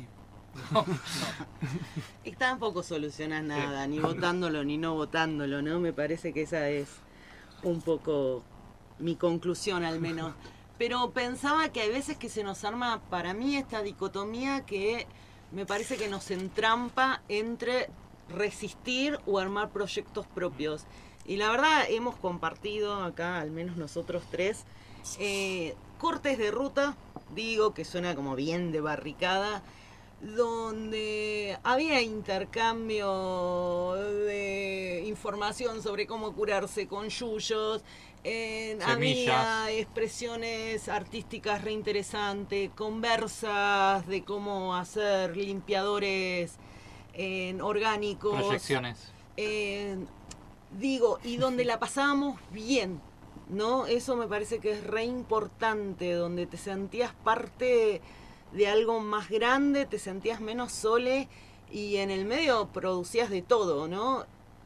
Y tampoco solucionas nada, ni votándolo ni no votándolo, ¿no? Me parece que esa es un poco mi conclusión al menos. Pero pensaba que hay veces que se nos arma, para mí, esta dicotomía que me parece que nos entrampa entre resistir o armar proyectos propios. Y la verdad hemos compartido acá, al menos nosotros tres, cortes de ruta, digo que suena como bien de barricada, donde había intercambio de información sobre cómo curarse con yuyos, había expresiones artísticas reinteresantes, conversas de cómo hacer limpiadores orgánicos.
Proyecciones.
Digo, y donde la pasábamos bien, ¿no? Eso me parece que es re importante, donde te sentías parte de algo más grande, te sentías menos sole y en el medio producías de todo, ¿no?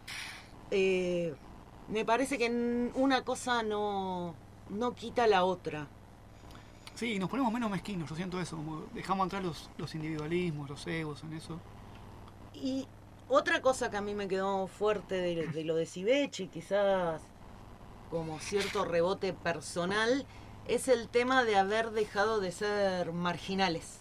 Me parece que una cosa no quita la otra.
Sí, nos ponemos menos mezquinos, yo siento eso, como dejamos entrar los individualismos, los egos en eso.
Y otra cosa que a mí me quedó fuerte de lo de Sivechi, quizás como cierto rebote personal, es el tema de haber dejado de ser marginales.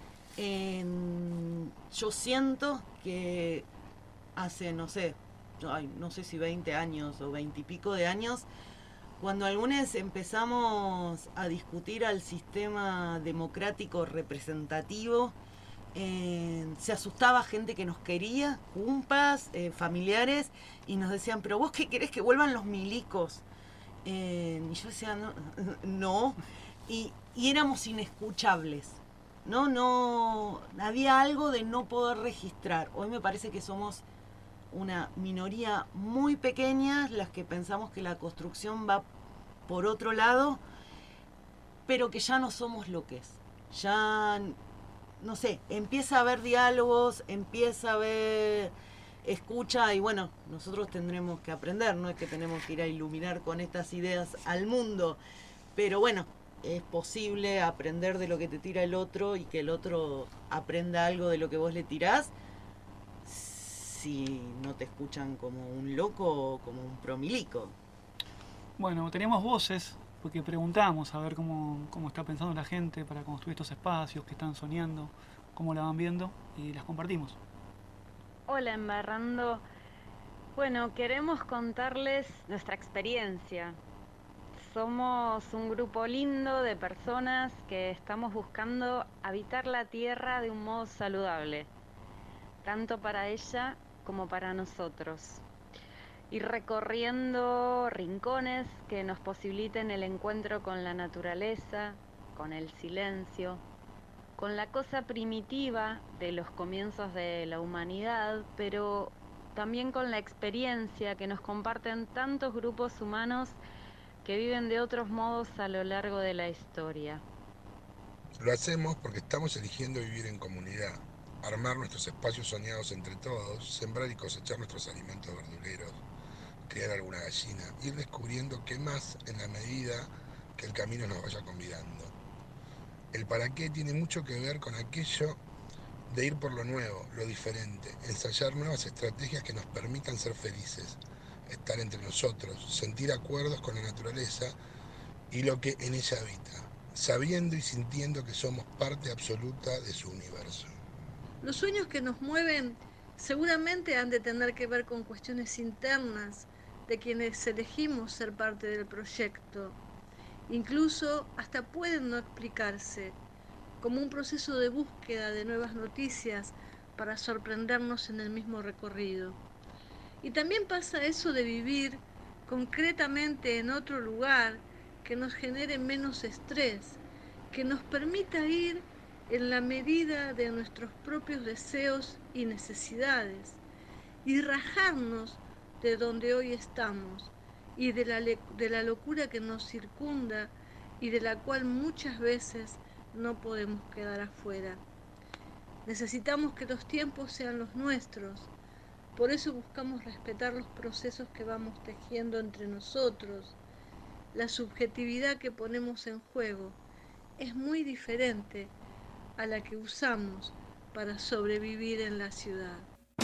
Yo siento que hace, no sé si 20 años o 20 y pico de años, cuando algunos empezamos a discutir al sistema democrático representativo, se asustaba gente que nos quería, cumpas, familiares, y nos decían, pero vos qué querés, que vuelvan los milicos. Y yo decía, no. Y éramos inescuchables, no había algo de no poder registrar. Hoy me parece que somos una minoría muy pequeña las que pensamos que la construcción va por otro lado, pero que ya no somos lo que es. Ya, no sé, empieza a haber diálogos, empieza a haber escucha, y bueno, nosotros tendremos que aprender, no es que tenemos que ir a iluminar con estas ideas al mundo, pero bueno, es posible aprender de lo que te tira el otro y que el otro aprenda algo de lo que vos le tirás, si no te escuchan como un loco o como un promilico.
Bueno, tenemos voces, porque preguntamos a ver cómo está pensando la gente para construir estos espacios, que están soñando, cómo la van viendo, y las compartimos.
Hola, Embarrando. Bueno, queremos contarles nuestra experiencia. Somos un grupo lindo de personas que estamos buscando habitar la tierra de un modo saludable, tanto para ella como para nosotros. Ir recorriendo rincones que nos posibiliten el encuentro con la naturaleza, con el silencio, con la cosa primitiva de los comienzos de la humanidad, pero también con la experiencia que nos comparten tantos grupos humanos que viven de otros modos a lo largo de la historia.
Lo hacemos porque estamos eligiendo vivir en comunidad, armar nuestros espacios soñados entre todos, sembrar y cosechar nuestros alimentos verduleros, criar alguna gallina, ir descubriendo qué más en la medida que el camino nos vaya convidando. El para qué tiene mucho que ver con aquello de ir por lo nuevo, lo diferente, ensayar nuevas estrategias que nos permitan ser felices, estar entre nosotros, sentir acuerdos con la naturaleza y lo que en ella habita, sabiendo y sintiendo que somos parte absoluta de su universo.
Los sueños que nos mueven seguramente han de tener que ver con cuestiones internas de quienes elegimos ser parte del proyecto. Incluso hasta pueden no explicarse, como un proceso de búsqueda de nuevas noticias para sorprendernos en el mismo recorrido. Y también pasa eso de vivir concretamente en otro lugar que nos genere menos estrés, que nos permita ir en la medida de nuestros propios deseos y necesidades, y rajarnos de donde hoy estamos, y de la locura que nos circunda y de la cual muchas veces no podemos quedar afuera. Necesitamos que los tiempos sean los nuestros, por eso buscamos respetar los procesos que vamos tejiendo entre nosotros. La subjetividad que ponemos en juego es muy diferente a la que usamos para sobrevivir en la ciudad.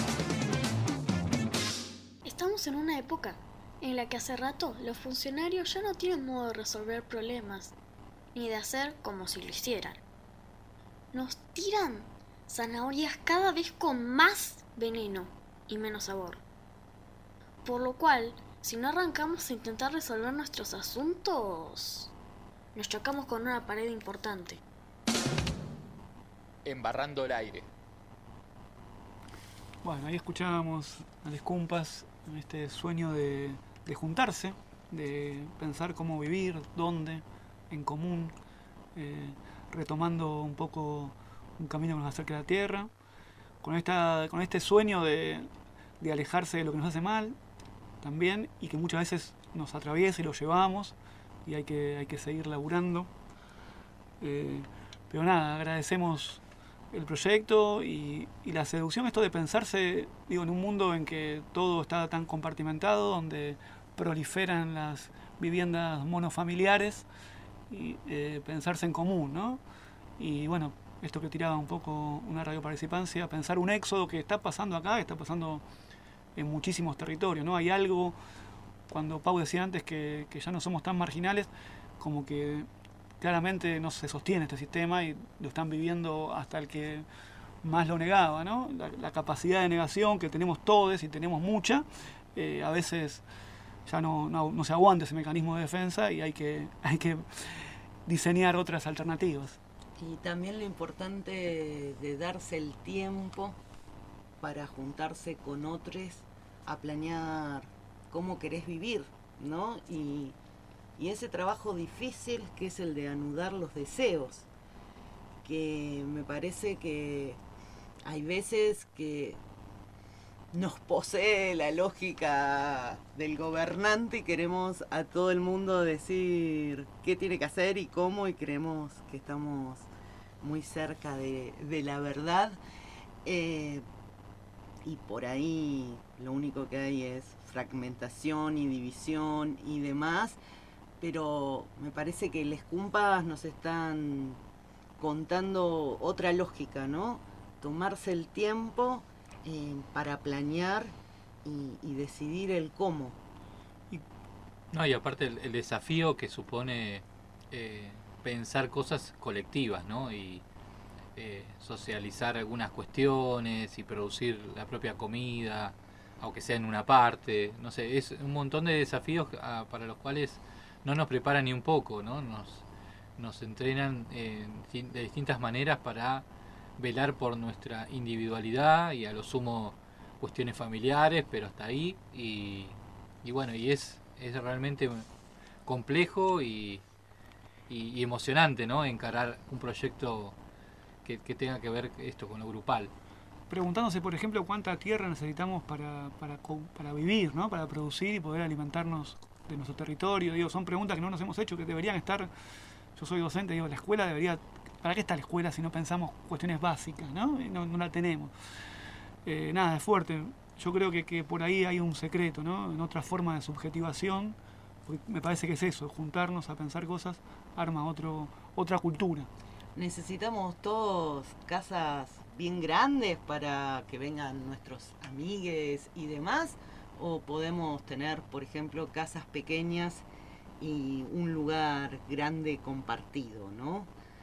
Estamos en una época en la que hace rato los funcionarios ya no tienen modo de resolver problemas, ni de hacer como si lo hicieran. Nos tiran zanahorias cada vez con más veneno y menos sabor. Por lo cual, si no arrancamos a intentar resolver nuestros asuntos, nos chocamos con una pared importante.
Embarrando el aire.
Bueno, ahí escuchábamos a Les Cumpas en este sueño de juntarse, de pensar cómo vivir, dónde, en común, retomando un poco un camino que nos acerque a la tierra, con este sueño de alejarse de lo que nos hace mal también, y que muchas veces nos atraviesa y lo llevamos, y hay que seguir laburando. Pero nada, agradecemos el proyecto y la seducción, esto de pensarse, digo, en un mundo en que todo está tan compartimentado, donde proliferan las viviendas monofamiliares, y pensarse en común, ¿no? Y bueno, esto que tiraba un poco una radioparticipancia, pensar un éxodo que está pasando acá, está pasando en muchísimos territorios, ¿no? Hay algo, cuando Pau decía antes que ya no somos tan marginales, como que claramente no se sostiene este sistema y lo están viviendo hasta el que más lo negaba, ¿no? La capacidad de negación que tenemos todos y tenemos mucha, a veces ya no se aguanta ese mecanismo de defensa y hay que diseñar otras alternativas.
Y también lo importante de darse el tiempo para juntarse con otros a planear cómo querés vivir, ¿no? Y ese trabajo difícil que es el de anudar los deseos, que me parece que hay veces que nos posee la lógica del gobernante y queremos a todo el mundo decir qué tiene que hacer y cómo, y creemos que estamos muy cerca de la verdad. Y por ahí lo único que hay es fragmentación y división y demás, pero me parece que Les Cumpas nos están contando otra lógica, ¿no? Tomarse el tiempo para planear y decidir el cómo.
No, y aparte el desafío que supone pensar cosas colectivas, ¿no? Y socializar algunas cuestiones y producir la propia comida, aunque sea en una parte, no sé, es un montón de desafíos para los cuales no nos preparan ni un poco, ¿no? Nos entrenan de distintas maneras para velar por nuestra individualidad y a lo sumo cuestiones familiares, pero hasta ahí, y bueno, y es realmente complejo y emocionante, ¿no? Encarar un proyecto que tenga que ver esto con lo grupal.
Preguntándose, por ejemplo, cuánta tierra necesitamos para vivir, ¿no? Para producir y poder alimentarnos de nuestro territorio. Digo, son preguntas que no nos hemos hecho, que deberían estar. Yo soy docente, digo, la escuela debería. ¿Para qué está la escuela si no pensamos cuestiones básicas, ¿no? No la tenemos. Nada, es fuerte. Yo creo que por ahí hay un secreto, ¿no? En otra forma de subjetivación. Porque me parece que es eso, juntarnos a pensar cosas, arma otra cultura.
Necesitamos todos casas bien grandes para que vengan nuestros amigues y demás, o podemos tener, por ejemplo, casas pequeñas y un lugar grande compartido, ¿no?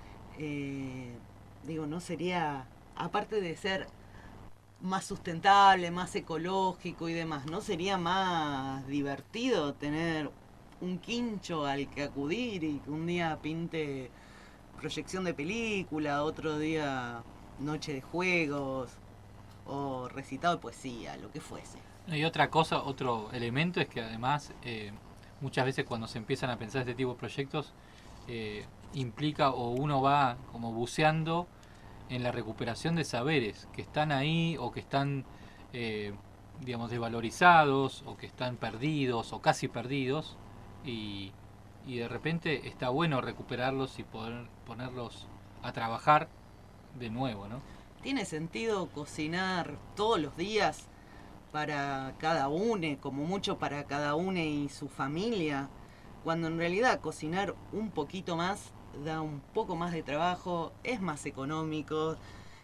Digo, no sería, aparte de ser más sustentable, más ecológico y demás, ¿no sería más divertido tener un quincho al que acudir y que un día pinte proyección de película, otro día noche de juegos o recitado de poesía, lo que fuese?
Y otra cosa, otro elemento es que además muchas veces cuando se empiezan a pensar este tipo de proyectos implica, o uno va como buceando en la recuperación de saberes que están ahí o que están digamos desvalorizados o que están perdidos o casi perdidos, y de repente está bueno recuperarlos y poder ponerlos a trabajar de nuevo, ¿no?
¿Tiene sentido cocinar todos los días para cada uno, como mucho para cada uno y su familia, cuando en realidad cocinar un poquito más da un poco más de trabajo, es más económico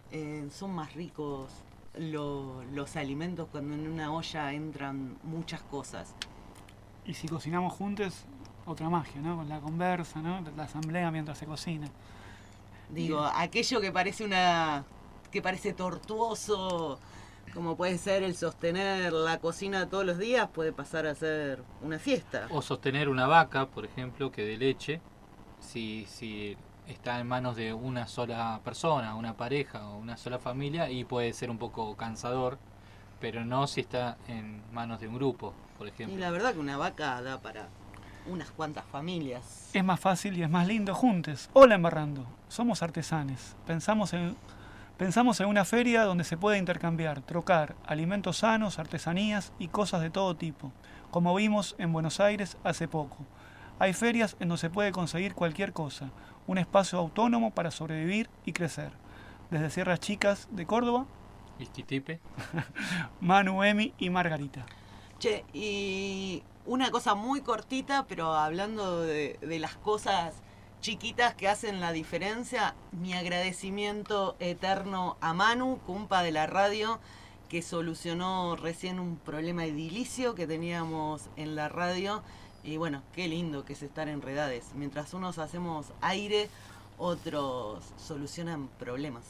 son más ricos los alimentos cuando en una olla entran muchas cosas.
Y si cocinamos juntos, otra magia, ¿no? Con la conversa, ¿no? La asamblea mientras se cocina.
Digo, aquello que parece tortuoso, como puede ser el sostener la cocina todos los días, puede pasar a ser una fiesta.
O sostener una vaca, por ejemplo, que dé leche, si está en manos de una sola persona, una pareja o una sola familia, y puede ser un poco cansador, pero no si está en manos de un grupo, por ejemplo.
Y la verdad que una vaca da para unas cuantas familias.
Es más fácil y es más lindo juntos. Hola Embarrando, somos artesanes. Pensamos en una feria donde se puede intercambiar, trocar alimentos sanos, artesanías y cosas de todo tipo, como vimos en Buenos Aires hace poco. Hay ferias en donde se puede conseguir cualquier cosa, un espacio autónomo para sobrevivir y crecer. Desde Sierras Chicas de Córdoba,
Izquitipe,
Manu, Emi y Margarita.
Che, y una cosa muy cortita, pero hablando de las cosas chiquitas que hacen la diferencia, mi agradecimiento eterno a Manu, cumpa de la radio, que solucionó recién un problema edilicio que teníamos en la radio. Y bueno, qué lindo que es estar en Redades. Mientras unos hacemos aire, otros solucionan problemas.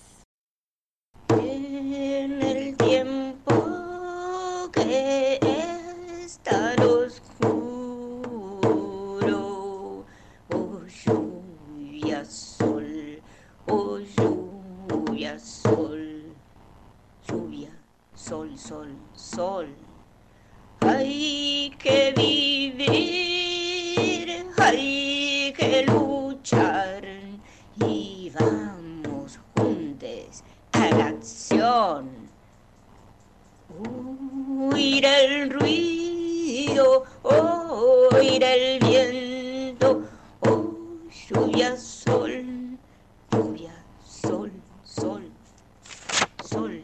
En el tiempo que es tan oscuro, oh lluvia, sol, oh lluvia, sol, lluvia, sol, sol, sol. Hay que vivir, hay que luchar y vamos juntos a la acción. Oír el ruido, oír el viento, oh lluvia, sol, lluvia, sol, sol, sol.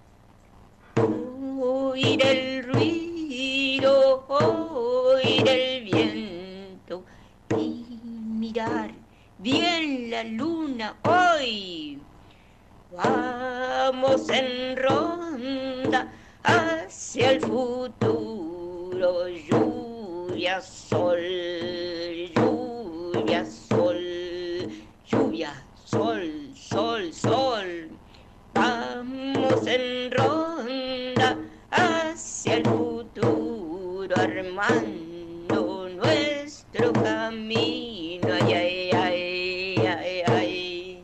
Oír el ruido, oír el viento y mirar bien la luna hoy. Vamos en ronda hacia el futuro, lluvia, sol, lluvia, sol, lluvia, sol, sol, sol. Vamos en ronda hacia el futuro, armando nuestro camino, ay, ay, ay, ay, ay.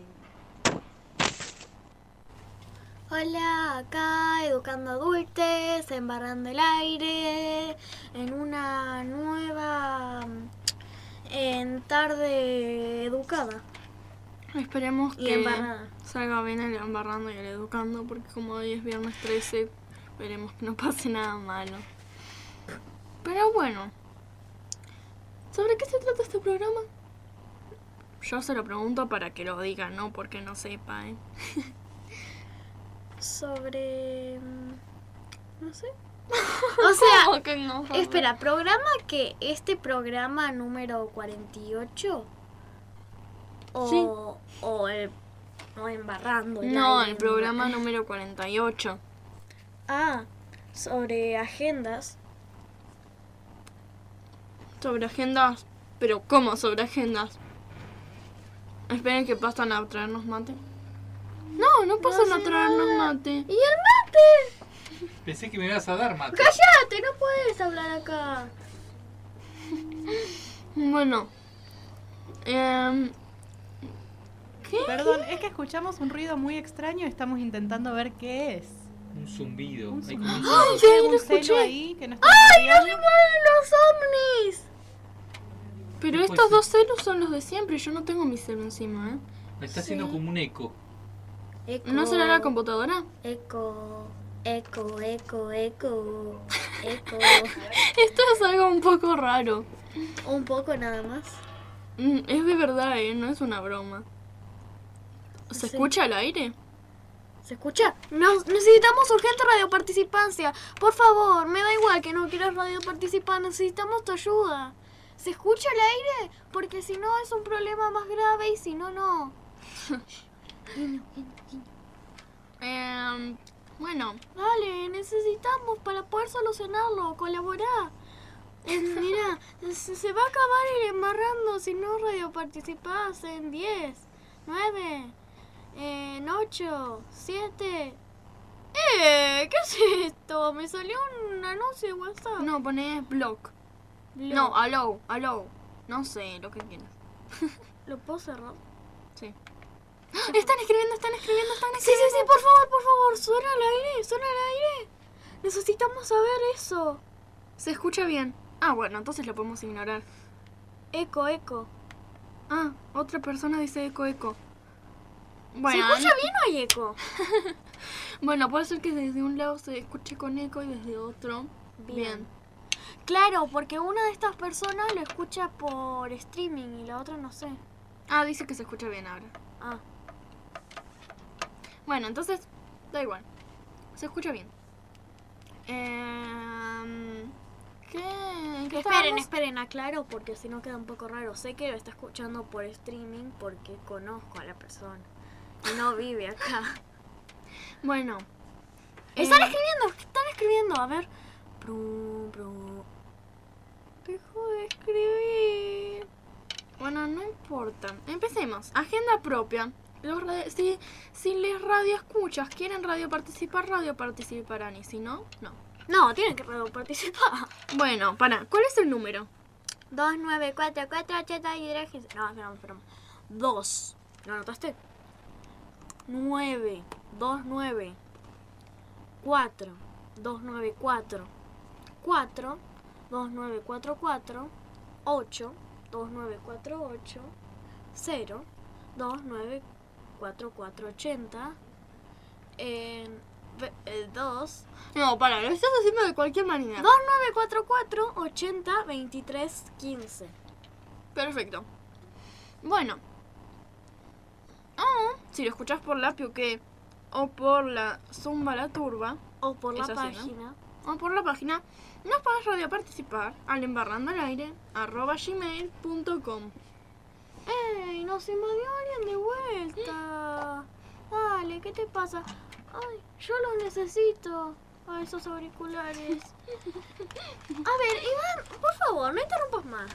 Hola, acá Educando Adultes, Embarrando el Aire, en una nueva tarde educada.
Esperemos
Y
que
embarrada.
salga bien el embarrando y el educando, porque como hoy es viernes 13, esperemos que no pase nada malo. Pero bueno, ¿sobre qué se trata este programa? Yo se lo pregunto para que lo diga, no porque no sepa,
Sobre... no sé. O sea,
¿Cómo que no sabe?
espera, programa que este programa número 48 o,
Sí.
o embarrando el
No,
aire,
el programa número 48.
Ah, sobre agendas.
Sobre agendas. ¿Pero cómo sobre agendas? Esperen que pasan a traernos mate. No, no pasan a traernos mate.
¿Y el mate?
Pensé que me ibas a dar mate.
¡Cállate! No puedes hablar acá.
Bueno. ¿Qué?
Perdón, es que escuchamos un ruido muy extraño y estamos intentando ver qué es.
Un zumbido.
Un
Hay
zumbido.
como un
¡Ay,
zumbido.
sí,
¿Hay
lo
algún celo
escuché!
ahí que no está
¡Ay, nos
radiando?
mueven los ovnis!
Pero
¿Qué
estos
puede
dos celos son los de siempre. Yo no tengo mi celo encima, ¿eh?
Me está haciendo como un eco.
Eco,
¿No será la computadora?
Eco, eco, eco, eco, eco.
Esto es algo un poco raro.
Un poco nada más.
Es de verdad, no es una broma. ¿Se
Sí.
escucha al aire?
¿Se escucha? Necesitamos urgente radioparticipancia. Por favor, me da igual que no quieras radioparticipar. Necesitamos tu ayuda. ¿Se escucha al aire? Porque si no es un problema más grave y si no, no.
Bueno,
Dale, necesitamos para poder solucionarlo, colaborar. Mira, se va a acabar el embarrando si no radio participás en 10, 9, en 8, 7. ¿Qué es esto? Me salió un anuncio de WhatsApp.
no, ponés blog. No, allow. No sé, lo que quieras.
¿Lo puedo cerrar?
Sí. Están escribiendo.
Sí, por favor, suena al aire. Necesitamos saber eso.
Se escucha bien. Ah, bueno, entonces lo podemos ignorar.
Eco.
Ah, otra persona dice eco.
¿Se
Bueno,
escucha bien o hay eco?
bueno, puede ser que desde un lado se escuche con eco y desde otro bien.
Claro, porque una de estas personas lo escucha por streaming y la otra no sé.
Ah, dice que se escucha bien ahora.
Ah.
Bueno, entonces, da igual. Se escucha bien. ¿Qué
Esperen, aclaro porque si no queda un poco raro. Sé que lo está escuchando por streaming porque conozco a la persona y no vive acá.
Bueno.
Están escribiendo, a ver. Dejó de escribir.
Bueno, no importa. Empecemos. Agenda propia. Si les radio escuchas quieren radio participarán. Y si no, no.
No, tienen que radio participar.
Bueno, ¿cuál es el número?
294483. No, espera. 2. ¿Lo anotaste? 9 29 4 294 4 2944 8 2948 0 294480 2.
No, lo estás haciendo de cualquier manera.
2944 80 23 15.
Perfecto. Bueno. Si lo escuchás por la Piuqué o por la Zumba la Turba
o por la
así,
página,
¿no? O por la página, nos podés radio participar al embarrandoalaire@gmail.com.
¡Ey! Nos invadió alguien de vuelta. Dale, ¿qué te pasa? Ay, yo los necesito. A esos auriculares. A ver, Iván, por favor, no interrumpas más.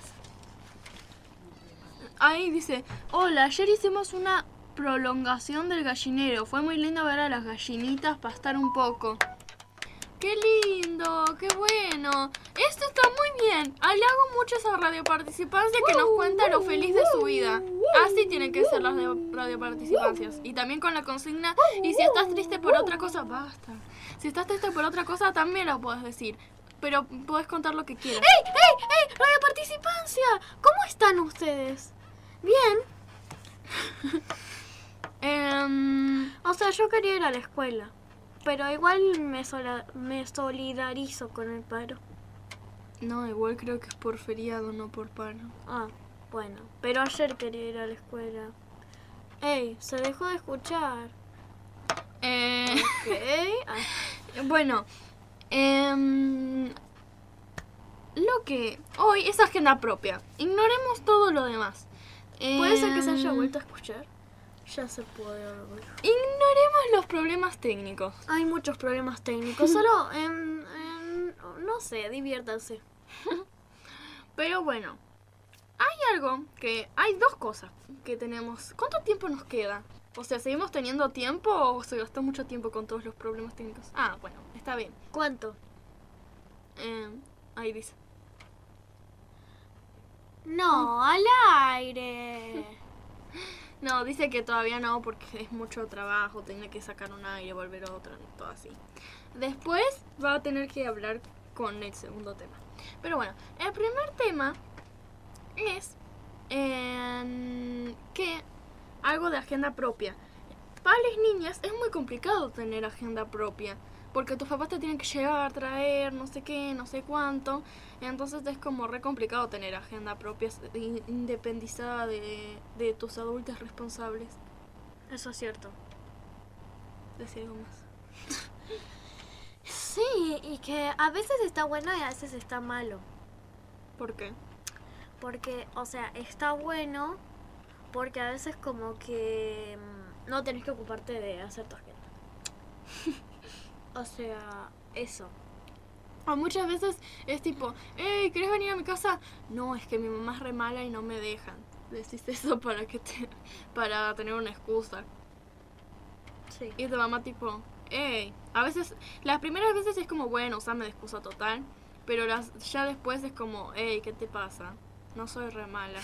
Ahí dice, hola, ayer hicimos una prolongación del gallinero. Fue muy lindo ver a las gallinitas pastar un poco. ¡Qué lindo! ¡Qué bueno! Esto está muy bien. Halago mucho esa radioparticipancia que nos cuenta lo feliz de su vida. Así tienen que ser las radioparticipancias. Y también con la consigna, y si estás triste por otra cosa, basta. Si estás triste por otra cosa, también lo puedes decir. Pero puedes contar lo que quieras.
¡Ey! ¡Radioparticipancia! ¿Cómo están ustedes? ¿Bien? O sea, yo quería ir a la escuela. Pero igual me solidarizo con el paro.
No, igual creo que es por feriado, no por paro.
Ah, bueno. Pero ayer quería ir a la escuela. ¡Ey! Se dejó de escuchar.
Bueno, lo que hoy es agenda propia. Ignoremos todo lo demás.
¿Puede ser que se haya vuelto a escuchar? Ya se puede oír.
Ignoremos los problemas técnicos.
Hay muchos problemas técnicos. Solo, no sé, diviértanse.
Pero bueno, hay dos cosas que tenemos. ¿Cuánto tiempo nos queda? O sea, ¿seguimos teniendo tiempo o se gastó mucho tiempo con todos los problemas técnicos? Ah, bueno, está bien.
¿Cuánto?
Ahí dice.
No, al aire.
No, dice que todavía no porque es mucho trabajo, tiene que sacar un aire, volver a otro, todo así. Después va a tener que hablar con el segundo tema. Pero bueno, el primer tema es que algo de agenda propia. Para las niñas es muy complicado tener agenda propia, porque tus papás te tienen que llevar, traer, no sé qué, no sé cuánto. Entonces es como re complicado tener agenda propia independizada de tus adultos responsables.
Eso es cierto.
Decía algo más.
Sí, y que a veces está bueno y a veces está malo.
¿Por qué?
Porque, o sea, está bueno porque a veces como que no tenés que ocuparte de hacer tu agenda.
O sea, eso. O muchas veces es tipo, hey, ¿querés venir a mi casa? No, es que mi mamá es re mala y no me dejan. Decís eso para tener una excusa.
Sí.
Y tu mamá tipo, hey. A veces, las primeras veces es como, bueno, usame de excusa total. Pero ya después es como, hey, ¿qué te pasa? No soy re mala.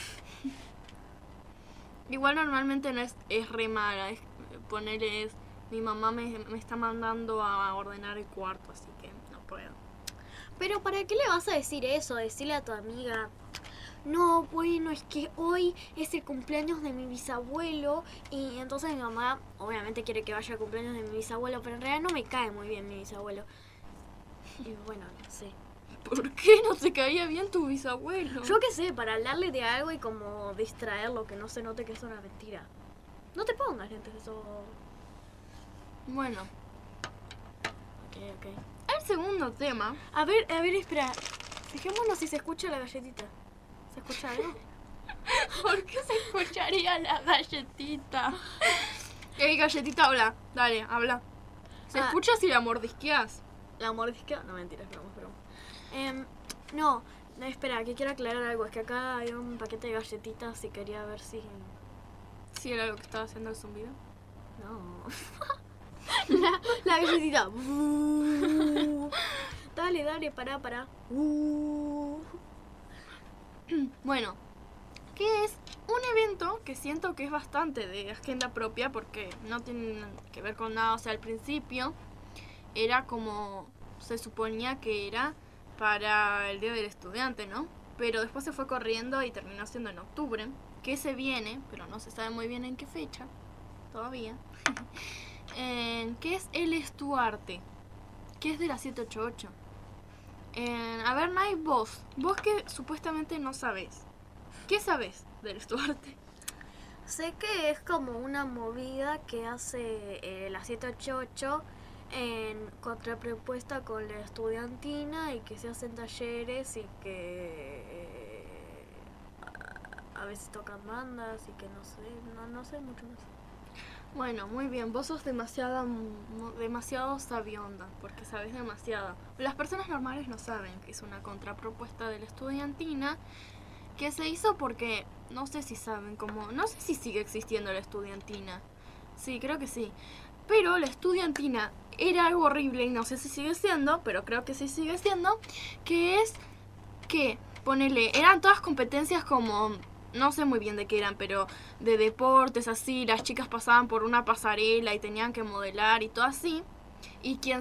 Igual normalmente no es re mala. Ponerle mi mamá me está mandando a ordenar el cuarto, así que no puedo.
Pero ¿para qué le vas a decir eso? Decirle a tu amiga, no, bueno, es que hoy es el cumpleaños de mi bisabuelo y entonces mi mamá obviamente quiere que vaya al cumpleaños de mi bisabuelo, pero en realidad no me cae muy bien mi bisabuelo. Y bueno, no sé.
¿Por qué no te caía bien tu bisabuelo?
Yo qué sé, para hablarle de algo y como distraerlo, que no se note que es una mentira. No te pongas lentes, eso...
Bueno.
Ok.
El segundo tema...
A ver, espera. Fijémonos si se escucha la galletita. ¿Se escucha algo?
¿Por qué se escucharía la galletita? Galletita, habla. Dale, habla. ¿Se escucha si la mordisqueas?
¿La mordisquea? No, mentira, esperamos. No, espera, que quiero aclarar algo. Es que acá hay un paquete de galletitas y quería ver si...
¿Sí era lo que estaba haciendo el zumbido?
No. la galletita. Dale, pará.
Bueno, que es un evento que siento que es bastante de agenda propia porque no tiene que ver con nada. O sea, al principio era como... se suponía que era para el Día del Estudiante, ¿no? Pero después se fue corriendo y terminó siendo en octubre, que se viene, pero no se sabe muy bien en qué fecha, todavía, que es el Estuarte, que es de la 788. A ver, Nay, vos que supuestamente no sabés, ¿qué sabés del Estuarte?
Sé que es como una movida que hace la 788 en contrapropuesta con la estudiantina y que se hacen talleres y que a veces tocan bandas y que no sé mucho más.
Bueno, muy bien, vos sos demasiado sabionda, porque sabés demasiado. Las personas normales no saben que es una contrapropuesta de la estudiantina que se hizo porque, no sé si saben no sé si sigue existiendo la estudiantina. Sí, creo que sí. Pero la estudiantina era algo horrible y no sé si sigue siendo, pero creo que sí sigue siendo, que es que, eran todas competencias como, no sé muy bien de qué eran, pero de deportes así, las chicas pasaban por una pasarela y tenían que modelar y todo así, y quien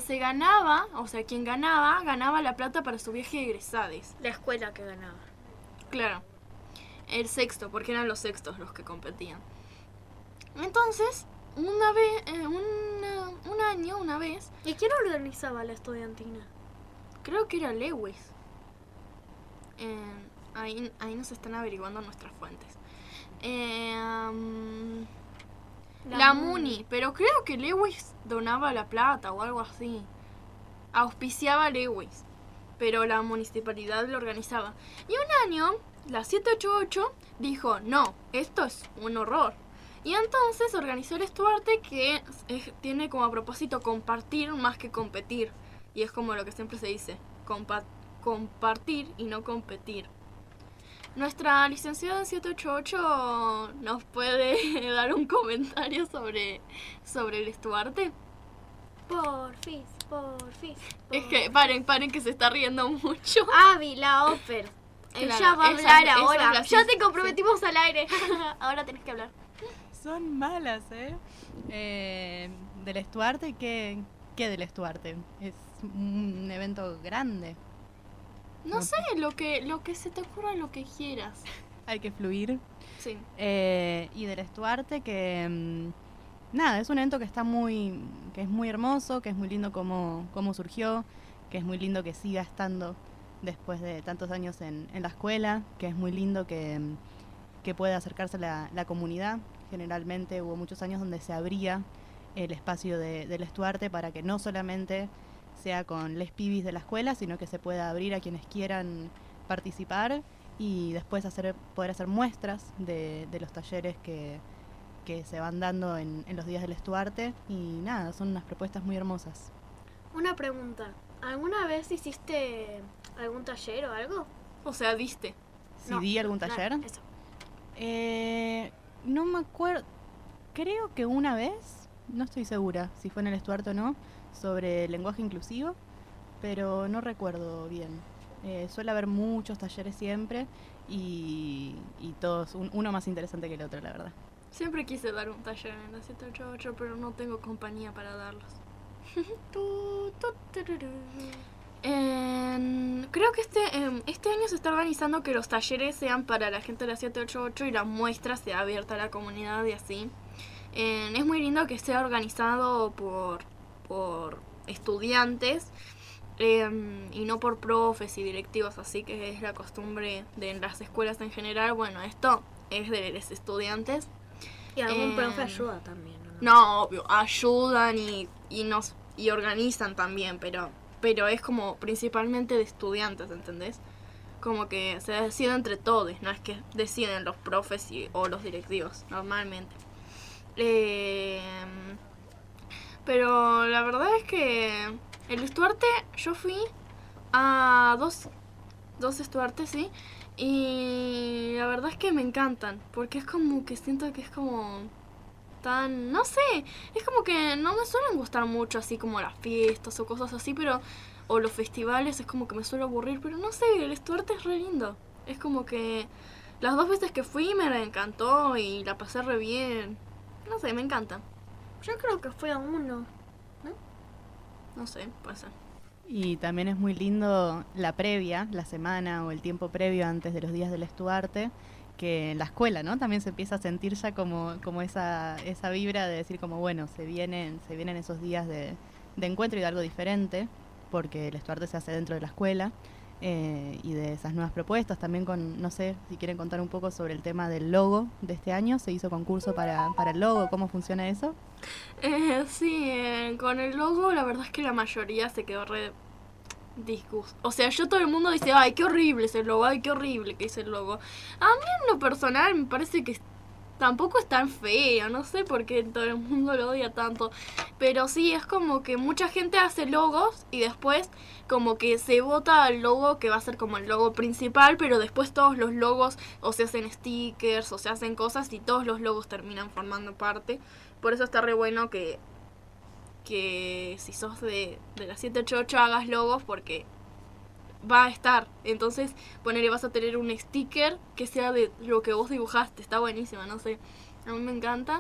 ganaba la plata para su viaje de egresades.
La escuela que ganaba.
Claro, el sexto, porque eran los sextos los que competían. Entonces... Una vez...
¿Y quién organizaba la estudiantina?
Creo que era Lewis. Ahí nos están averiguando nuestras fuentes. La Muni, pero creo que Lewis donaba la plata o algo así. Auspiciaba a Lewis, pero la municipalidad lo organizaba. Y un año, la 788 dijo, no, esto es un horror. Y entonces organizó el Estuarte que tiene como propósito compartir más que competir. Y es como lo que siempre se dice, compartir y no competir. Nuestra licenciada en 788 nos puede dar un comentario sobre el Estuarte.
Porfis.
Es que paren que se está riendo mucho.
La Oper.
Claro,
ella va a hablar ahora.
Ya
te comprometimos al aire. Ahora tenés que hablar.
Son malas, Del Estuarte, ¿qué del Estuarte? Es un evento grande.
No sé, lo que se te ocurra, lo que quieras.
Hay que fluir.
Sí.
Y del Estuarte que... nada, es un evento que es muy hermoso, que es muy lindo cómo surgió, que es muy lindo que siga estando después de tantos años en la escuela, que es muy lindo que pueda acercarse a la comunidad. Generalmente hubo muchos años donde se abría el espacio del Estuarte para que no solamente sea con les pibis de la escuela, sino que se pueda abrir a quienes quieran participar y después poder hacer muestras de los talleres que que se van dando en los días del Estuarte. Y nada, son unas propuestas muy hermosas.
Una pregunta. ¿Alguna vez hiciste algún taller o algo?
O sea, diste.
¿Si di algún taller?
Eso.
No me acuerdo. Creo que una vez, no estoy segura si fue en el Estuarte o no, sobre lenguaje inclusivo, pero no recuerdo bien. Suele haber muchos talleres siempre y todos, uno más interesante que el otro, la verdad.
Siempre quise dar un taller en la 788, pero no tengo compañía para darlos. Creo que este año se está organizando que los talleres sean para la gente de la 788 y la muestra sea abierta a la comunidad y así. Es muy lindo que esté organizado por estudiantes y no por profes y directivos, así que es la costumbre de las escuelas en general. Bueno, esto es de los estudiantes.
Y algún profe ayuda también, ¿no?
No, obvio, ayudan y organizan también, pero es como principalmente de estudiantes, ¿entendés? Como que se decide entre todos, no es que deciden los profes o los directivos, normalmente. Pero la verdad es que el Estuarte, yo fui a dos Estuartes, sí, y la verdad es que me encantan, porque es como que siento que es como tan, no sé, es como que no me suelen gustar mucho así como las fiestas o cosas así, o los festivales, es como que me suele aburrir, pero no sé, el Estuarte es re lindo, es como que las 2 veces que fui me encantó y la pasé re bien, no sé, me encanta.
Yo creo que fue a uno, ¿no?
No sé, puede ser.
Y también es muy lindo la previa, la semana o el tiempo previo antes de los días del Estuarte, que en la escuela, ¿no? También se empieza a sentir ya como esa vibra de decir como, bueno, se vienen esos días de encuentro y de algo diferente, porque el Estuarte se hace dentro de la escuela, y de esas nuevas propuestas, también con, no sé, si quieren contar un poco sobre el tema del logo de este año, se hizo concurso para el logo, ¿cómo funciona eso?
Sí, con el logo la verdad es que la mayoría se quedó re disgusto. O sea, todo el mundo dice, ay, qué horrible es el logo, ay, qué horrible que es el logo. A mí en lo personal me parece que tampoco es tan feo, no sé por qué todo el mundo lo odia tanto. Pero sí, es como que mucha gente hace logos y después como que se vota el logo que va a ser como el logo principal, pero después todos los logos o se hacen stickers o se hacen cosas y todos los logos terminan formando parte. Por eso está re bueno que si sos de la 788 hagas logos porque va a estar. Entonces, vas a tener un sticker que sea de lo que vos dibujaste. Está buenísimo, no sé. A mí me encanta.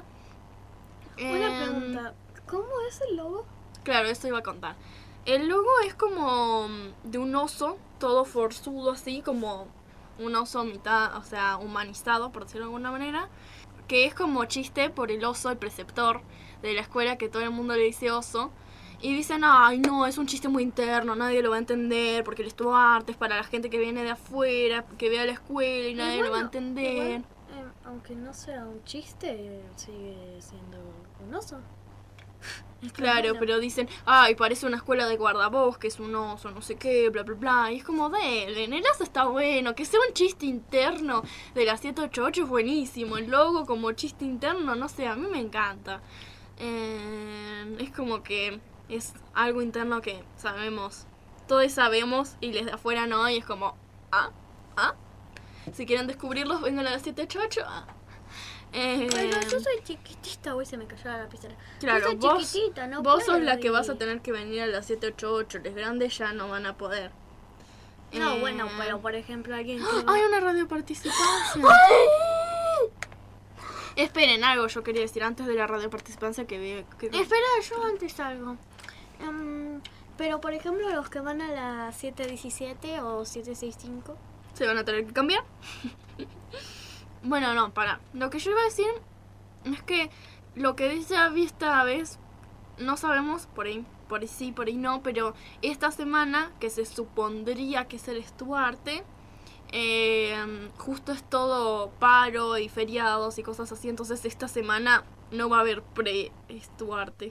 Una pregunta. ¿Cómo es el logo?
Claro, eso iba a contar. El logo es como de un oso, todo forzudo así, como un oso mitad, o sea, humanizado, por decirlo de alguna manera. Que es como chiste por el oso, el preceptor de la escuela, que todo el mundo le dice oso. Y dicen, ay no, es un chiste muy interno, nadie lo va a entender, porque el Estuarte es para la gente que viene de afuera, que ve a la escuela y nadie lo va a entender.
Igual, aunque no sea un chiste, sigue siendo un oso.
Claro, pero dicen, ay, parece una escuela de guardabosques, un oso, no sé qué, bla, bla, bla. Y es como, en el oso está bueno, que sea un chiste interno de la 788 es buenísimo. El logo como chiste interno, no sé, a mí me encanta. Es como que es algo interno que todos sabemos y les de afuera no, y es como, si quieren descubrirlos, vengan a la 788.
Pero yo soy chiquitita, hoy se me cayó la lapicera.
Claro,
yo soy chiquitita, no
vos
puedo
sos la que
ir.
vas a tener que venir a la 788, los grandes ya no van a poder.
No, bueno, pero por ejemplo alguien que
¡Hay una radio participación! Esperen, algo yo quería decir antes de la radio participancia que
Espera, yo antes algo. Pero por ejemplo los que van a la 717 o 765
¿se van a tener que cambiar? Bueno, no, para. Lo que yo iba a decir es que lo que dice Abby esta vez, no sabemos, por ahí sí, por ahí no, pero esta semana, que se supondría que es el Estuarte, justo es todo paro y feriados y cosas así, entonces esta semana no va a haber pre-Estuarte.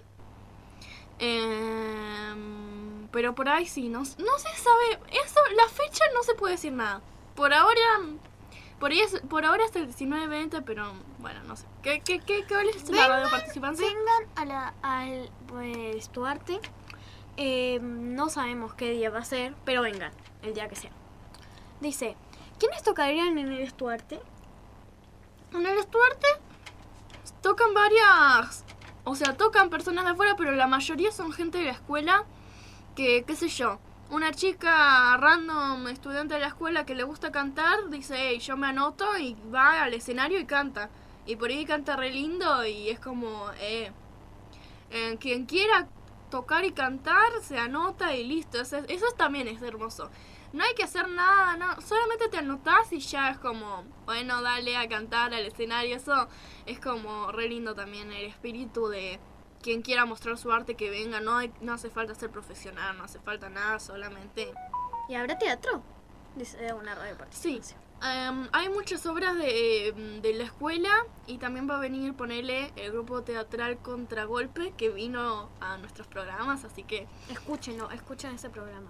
Pero por ahí sí, no se sabe, eso, la fecha no se puede decir nada. Por ahora Por ahora es el 19-20, pero bueno, no sé. ¿Qué es la radio participancia?
Vengan al Estuarte. No sabemos qué día va a ser, pero vengan, el día que sea. Dice, ¿quiénes tocarían en el Estuarte?
En el Estuarte tocan varias... O sea, tocan personas de afuera, pero la mayoría son gente de la escuela que, qué sé yo, una chica random, estudiante de la escuela que le gusta cantar, dice, hey, yo me anoto y va al escenario y canta. Y por ahí canta re lindo y es como, quien quiera tocar y cantar se anota y listo. Eso también es hermoso. No hay que hacer nada, no, solamente te anotás y ya es como, bueno, dale a cantar al escenario. Eso es como re lindo también, el espíritu de quien quiera mostrar su arte que venga. No hace falta ser profesional, no hace falta nada, solamente...
¿Y habrá teatro? Dice una radio participación.
Sí, hay muchas obras de la escuela y también va a venir, ponerle el grupo teatral Contragolpe que vino a nuestros programas, así que...
Escuchen ese programa.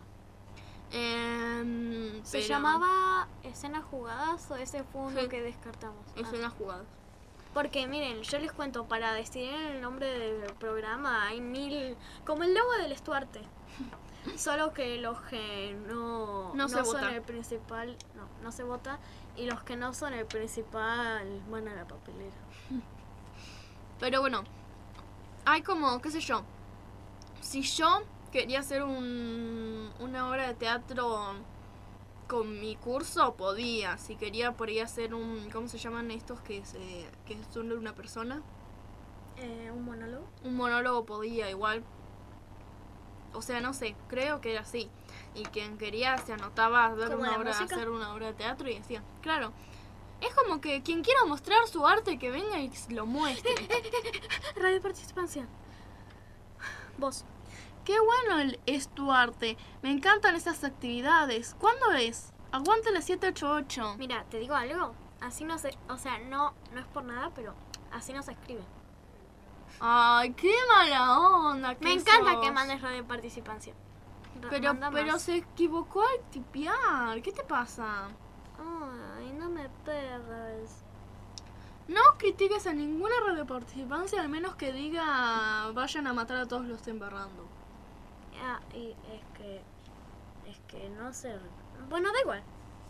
¿Se
pero-
llamaba Escenas Jugadas o ese fue uno que descartamos?
Escenas Jugadas.
Porque miren, yo les cuento, para decidir el nombre del programa hay 1000... Como el logo del Estuarte. Solo que los que no
se
son
vota.
el principal, no se vota, y los que no son el principal van a la papelera.
Pero bueno, hay como, qué sé yo, si yo quería hacer una obra de teatro con mi curso, podía. Si quería, podría hacer ¿cómo se llaman estos que son de una persona?
¿Un monólogo?
Un monólogo podía igual. O sea, no sé, creo que era así. Y quien quería se anotaba a ver
¿Como
una
la
obra,
música?
hacer una obra de teatro y decía, claro. Es como que quien quiera mostrar su arte que venga y lo muestre.
Radio Participación. Vos.
Qué bueno es tu arte. Me encantan esas actividades. ¿Cuándo es? Aguante la 788.
Mira, te digo algo. Así no se... O sea, no es por nada, pero así no se escribe.
Ay, qué mala onda que
Me encanta
sos.
que mandes Radio Participación.
Pero se equivocó al tipear. ¿Qué te pasa?
Ay, no me pegas.
No critiques a ninguna radio participancia, al menos que diga vayan a matar a todos los que estén embarrando.
Ah, y es que no sé. Bueno, da igual.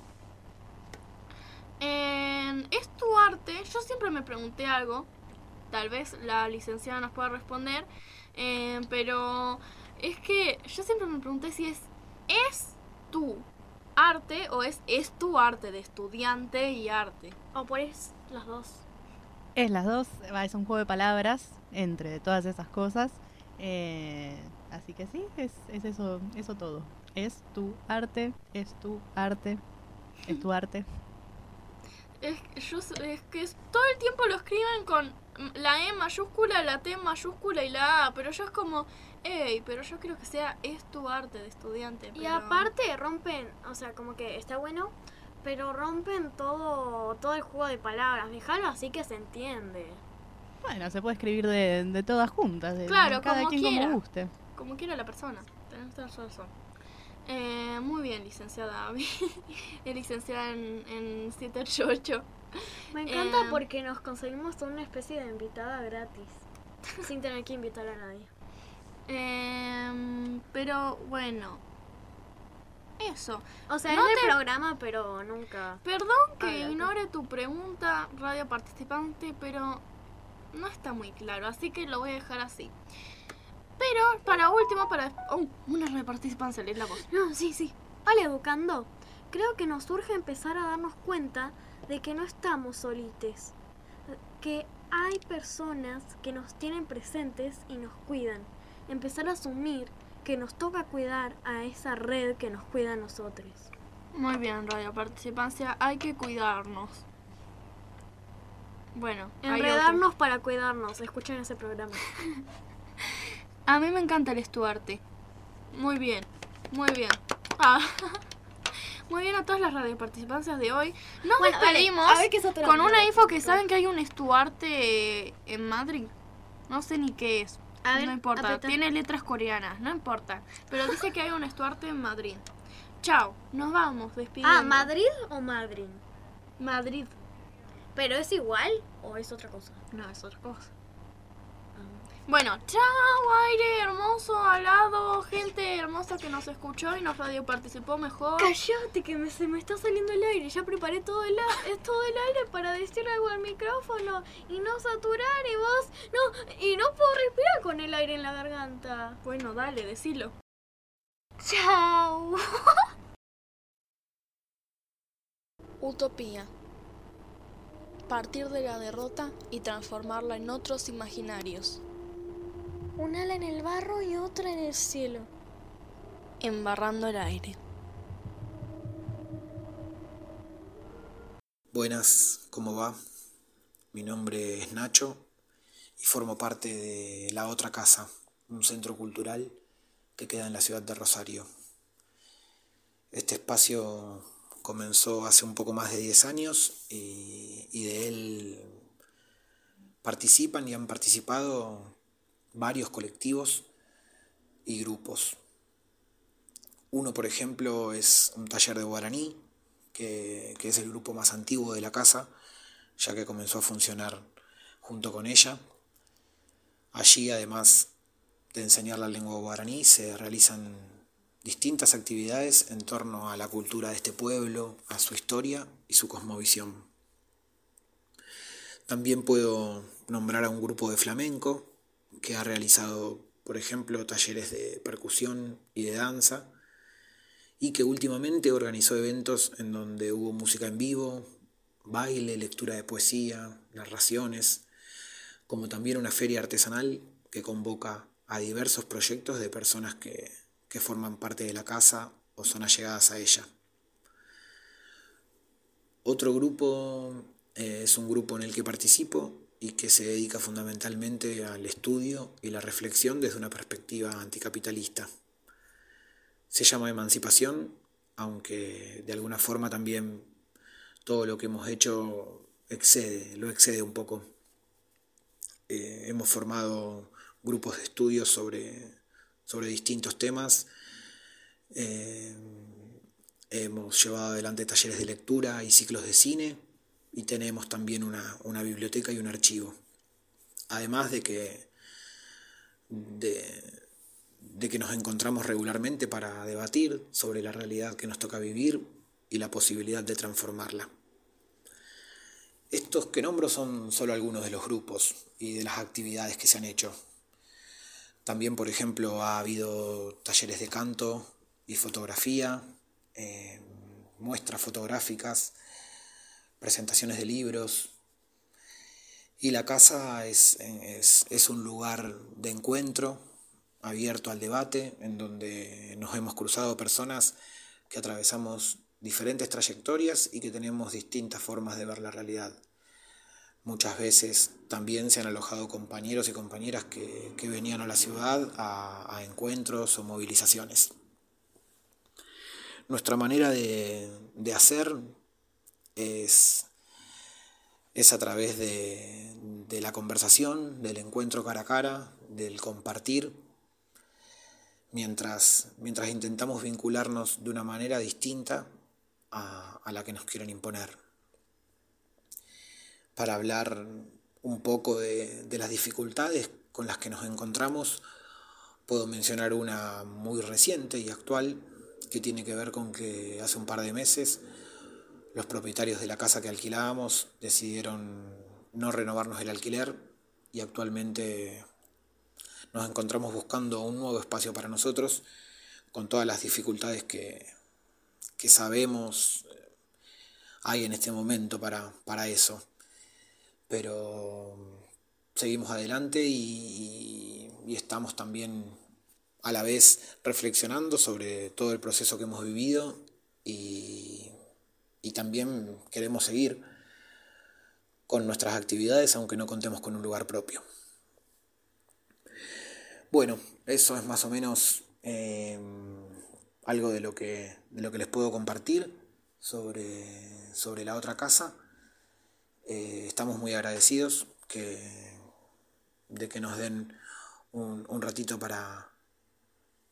Es tu arte. Yo siempre me pregunté algo. Tal vez la licenciada nos pueda responder. Pero es que yo siempre me pregunté si es tu arte o es tu arte de estudiante y arte.
O por es las dos.
Es las dos, es un juego de palabras entre todas esas cosas. Así que sí, es eso todo. Es tu arte, es tu arte, es tu arte.
Es que todo el tiempo lo escriben con la E mayúscula, la T mayúscula y la A, pero yo es como, pero yo quiero que sea es tu arte de estudiante.
Y
pero-
aparte rompen, o sea, como que está bueno, pero rompen todo el juego de palabras. Déjalo así que se entiende.
Bueno, se puede escribir de todas juntas, de
Claro,
cada
como
quien
quiera.
como guste.
Como quiera la persona. Tenés toda la razón. Muy bien, licenciada. Licenciada en 788.
Me encanta porque nos conseguimos una especie de invitada gratis. Sin tener que invitar a nadie.
Pero bueno. Eso.
O sea,
No
es
te-
del programa, pero nunca...
Perdón que
Habla tú.
ignore tu pregunta, radio participante, pero no está muy claro, así que lo voy a dejar así. Pero para último, una radio participancia, lees la voz.
No, sí. Hola, educando. Creo que nos urge empezar a darnos cuenta de que no estamos solites. Que hay personas que nos tienen presentes y nos cuidan. Empezar a asumir que nos toca cuidar a esa red que nos cuida a nosotros.
Muy bien, radio participancia, hay que cuidarnos. Bueno, hay
Enredarnos para cuidarnos. Escuchen ese programa.
A mí me encanta el estuarte. Muy bien, muy bien. Ah. Muy bien a todas las radioparticipancias de hoy. Nos
Bueno, dale,
despedimos
a ver qué es otra
con una
radio.
info que saben que hay un estuarte en Madrid. No sé ni qué es.
A ver,
no importa,
apretá.
tiene letras coreanas, no importa. Pero dice que hay un estuarte en Madrid. Chao, nos vamos despidiendo.
¿Madrid o Madrid?
Madrid.
¿Pero es igual o es otra cosa?
No, es otra cosa. Bueno, chao, aire hermoso, alado, gente hermosa que nos escuchó y nos radio participó mejor.
Cállate que se me está saliendo el aire. Ya preparé todo el aire para decir algo al micrófono y no saturar y vos... No puedo respirar con el aire en la garganta.
Bueno, dale, decilo.
Chao.
Utopía. Partir de la derrota y transformarla en otros imaginarios.
Un ala en el barro y otra en el cielo.
Embarrando el aire.
Buenas, ¿cómo va? Mi nombre es Nacho y formo parte de La Otra Casa, un centro cultural que queda en la ciudad de Rosario. Este espacio comenzó hace un poco más de 10 años y de él participan y han participado varios colectivos y grupos. Uno, por ejemplo, es un taller de guaraní, que es el grupo más antiguo de la casa, ya que comenzó a funcionar junto con ella. Allí, además de enseñar la lengua guaraní, se realizan distintas actividades en torno a la cultura de este pueblo, a su historia y su cosmovisión. También puedo nombrar a un grupo de flamenco que ha realizado, por ejemplo, talleres de percusión y de danza, y que últimamente organizó eventos en donde hubo música en vivo, baile, lectura de poesía, narraciones, como también una feria artesanal que convoca a diversos proyectos de personas que forman parte de la casa o son allegadas a ella. Otro grupo es un grupo en el que participo y que se dedica fundamentalmente al estudio y la reflexión desde una perspectiva anticapitalista. Se llama Emancipación, aunque de alguna forma también todo lo que hemos hecho lo excede un poco. Hemos formado grupos de estudios sobre distintos temas. Hemos llevado adelante talleres de lectura y ciclos de cine, y tenemos también una biblioteca y un archivo. Además de que nos encontramos regularmente para debatir sobre la realidad que nos toca vivir y la posibilidad de transformarla. Estos que nombro son solo algunos de los grupos y de las actividades que se han hecho. También, por ejemplo, ha habido talleres de canto y fotografía, muestras fotográficas, presentaciones de libros. Y la casa es un lugar de encuentro abierto al debate, en donde nos hemos cruzado personas que atravesamos diferentes trayectorias y que tenemos distintas formas de ver la realidad. Muchas veces también se han alojado compañeros y compañeras que venían a la ciudad a encuentros o movilizaciones. Nuestra manera de hacer es a través de la conversación, del encuentro cara a cara, del compartir, mientras intentamos vincularnos de una manera distinta a la que nos quieren imponer. Para hablar un poco de las dificultades con las que nos encontramos, puedo mencionar una muy reciente y actual, que tiene que ver con que hace un par de meses los propietarios de la casa que alquilábamos decidieron no renovarnos el alquiler, y actualmente nos encontramos buscando un nuevo espacio para nosotros, con todas las dificultades que sabemos hay en este momento para eso. Pero seguimos adelante y estamos también a la vez reflexionando sobre todo el proceso que hemos vivido, y también queremos seguir con nuestras actividades aunque no contemos con un lugar propio. Bueno, eso es más o menos algo de lo que les puedo compartir sobre La Otra Casa. Estamos muy agradecidos de que nos den un ratito para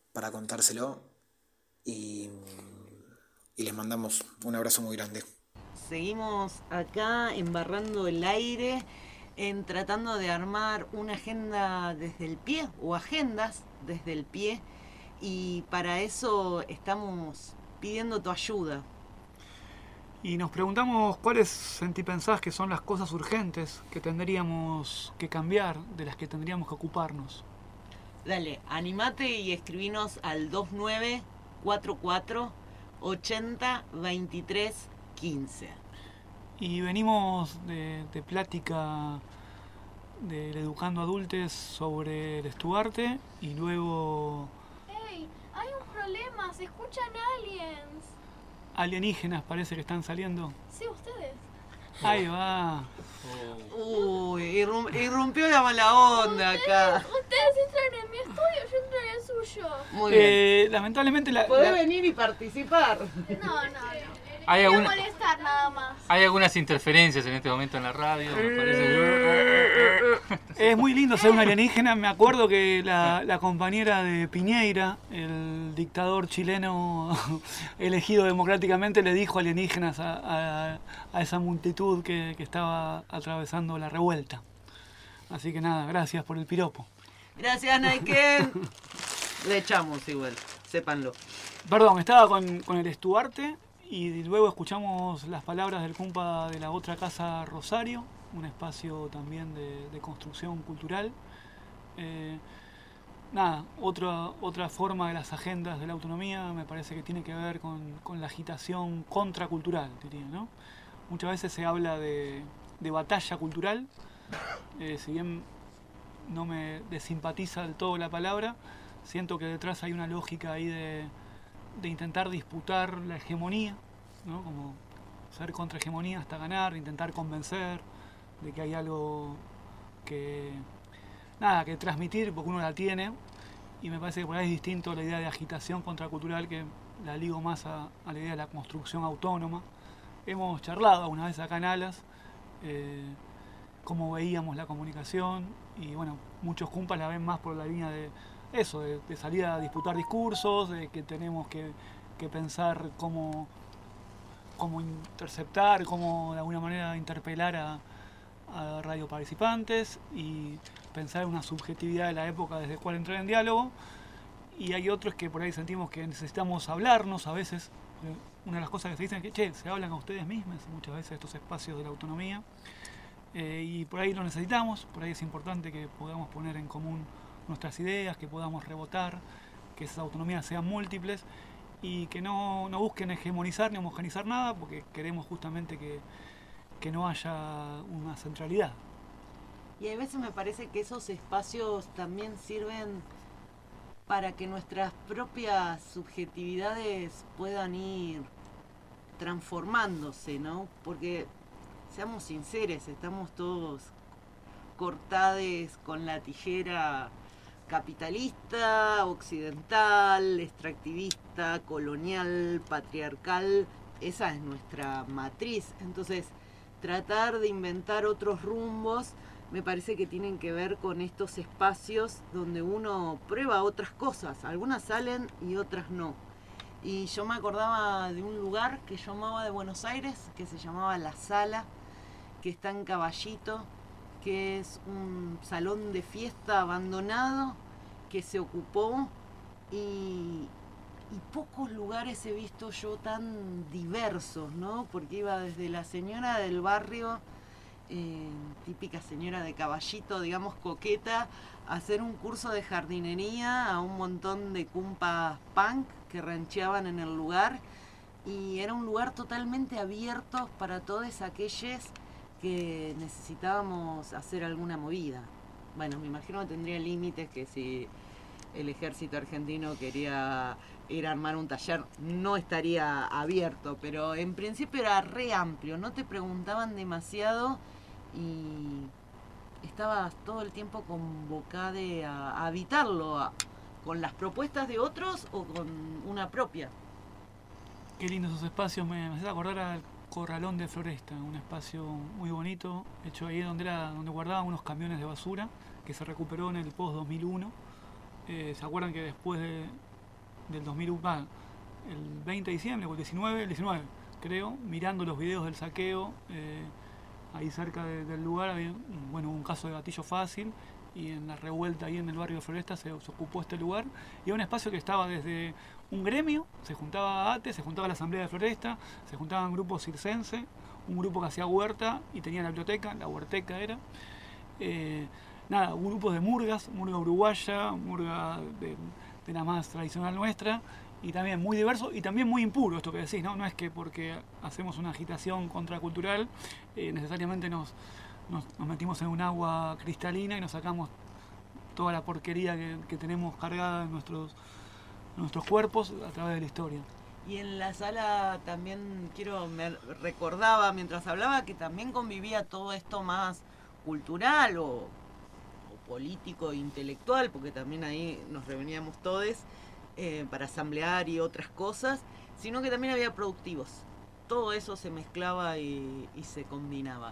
contárselo, y les mandamos un abrazo muy grande.
seguimos acá embarrando el aire, tratando de armar una agenda desde el pie, o agendas desde el pie, y para eso estamos pidiendo tu ayuda.
Y nos preguntamos cuáles pensás que son las cosas urgentes que tendríamos que cambiar, de las que tendríamos que ocuparnos.
Dale, animate y escribinos al 2944 80 23 15.
Y venimos de plática del Educando Adultes sobre el Estuarte y luego...
¡Ey! Hay un problema, se escuchan aliens.
Alienígenas parece que están saliendo.
Sí, ustedes.
Ahí va.
Uy, irrumpió la mala onda acá.
Ustedes entran en mi estudio, yo entro en el suyo.
Muy bien.
Lamentablemente
Podés venir y participar.
No.
Hay
Quiero molestar nada más.
Hay algunas interferencias en este momento en la radio, me parece.
Es muy lindo ser un alienígena. Me acuerdo que la compañera de Piñeira, el dictador chileno elegido democráticamente, le dijo alienígenas a esa multitud que estaba atravesando la revuelta. Así que nada, gracias por el piropo.
Gracias, Naiken. Le echamos igual, sépanlo.
Perdón, estaba con el Estuarte. Y luego escuchamos las palabras del cumpa de la otra casa Rosario, un espacio también de construcción cultural. Otra forma de las agendas de la autonomía me parece que tiene que ver con la agitación contracultural, diría, ¿no? Muchas veces se habla de batalla cultural, si bien no me desimpatiza del todo la palabra, siento que detrás hay una lógica ahí de intentar disputar la hegemonía, ¿no? Como ser contra hegemonía hasta ganar, intentar convencer de que hay algo que transmitir porque uno la tiene, y me parece que por ahí es distinto la idea de agitación contracultural, que la ligo más a la idea de la construcción autónoma. Hemos charlado alguna vez acá en Alas cómo veíamos la comunicación, y bueno, muchos cumpas la ven más por la línea de eso, de salir a disputar discursos, de que tenemos que pensar cómo interceptar, cómo de alguna manera interpelar a radio participantes y pensar en una subjetividad de la época desde la cual entrar en diálogo. Y hay otros que por ahí sentimos que necesitamos hablarnos a veces. Una de las cosas que se dicen es que se hablan a ustedes mismos muchas veces estos espacios de la autonomía, y por ahí lo necesitamos. Por ahí es importante que podamos poner en común nuestras ideas, que podamos rebotar, que esas autonomías sean múltiples y que no busquen hegemonizar ni homogenizar nada, porque queremos justamente que no haya una centralidad.
Y a veces me parece que esos espacios también sirven para que nuestras propias subjetividades puedan ir transformándose, ¿no? Porque, seamos sinceros, estamos todos cortados con la tijera capitalista, occidental, extractivista, colonial, patriarcal. Esa es nuestra matriz. Entonces, tratar de inventar otros rumbos me parece que tienen que ver con estos espacios donde uno prueba otras cosas. Algunas salen y otras no. Y yo me acordaba de un lugar que yo amaba de Buenos Aires, que se llamaba La Sala, que está en Caballito, que es un salón de fiesta abandonado que se ocupó, y pocos lugares he visto yo tan diversos, ¿no? Porque iba desde la señora del barrio, típica señora de Caballito, digamos coqueta, a hacer un curso de jardinería a un montón de cumpas punk que rancheaban en el lugar, y era un lugar totalmente abierto para todos aquellos que necesitábamos hacer alguna movida. Bueno, me imagino que tendría límites, que si el ejército argentino quería ir a armar un taller no estaría abierto, pero en principio era re amplio, no te preguntaban demasiado y estabas todo el tiempo convocado a habitarlo, con las propuestas de otros o con una propia.
Qué lindos esos espacios, me hace acordar al Corralón de Floresta, un espacio muy bonito, hecho ahí donde guardaban unos camiones de basura, que se recuperó en el post-2001. ¿Se acuerdan que después del 2001, el 20 de diciembre o el 19, creo, mirando los videos del saqueo. Ahí cerca del lugar había un caso de gatillo fácil, y en la revuelta ahí en el barrio de Floresta se ocupó este lugar, y era un espacio que estaba desde un gremio, se juntaba ATE, se juntaba la Asamblea de Floresta, se juntaban grupos circense, un grupo que hacía huerta y tenía la biblioteca, la huerteca era, grupos de murgas, murga uruguaya, murga de la más tradicional nuestra, y también muy diverso y también muy impuro, esto que decís, ¿no? No es que porque hacemos una agitación contracultural necesariamente nos metimos en un agua cristalina y nos sacamos toda la porquería que tenemos cargada en nuestros cuerpos a través de la historia.
Y en la sala también me recordaba mientras hablaba que también convivía todo esto más cultural o político, intelectual, porque también ahí nos reuníamos todos para asamblear y otras cosas, sino que también había productivos. Todo eso se mezclaba y se combinaba.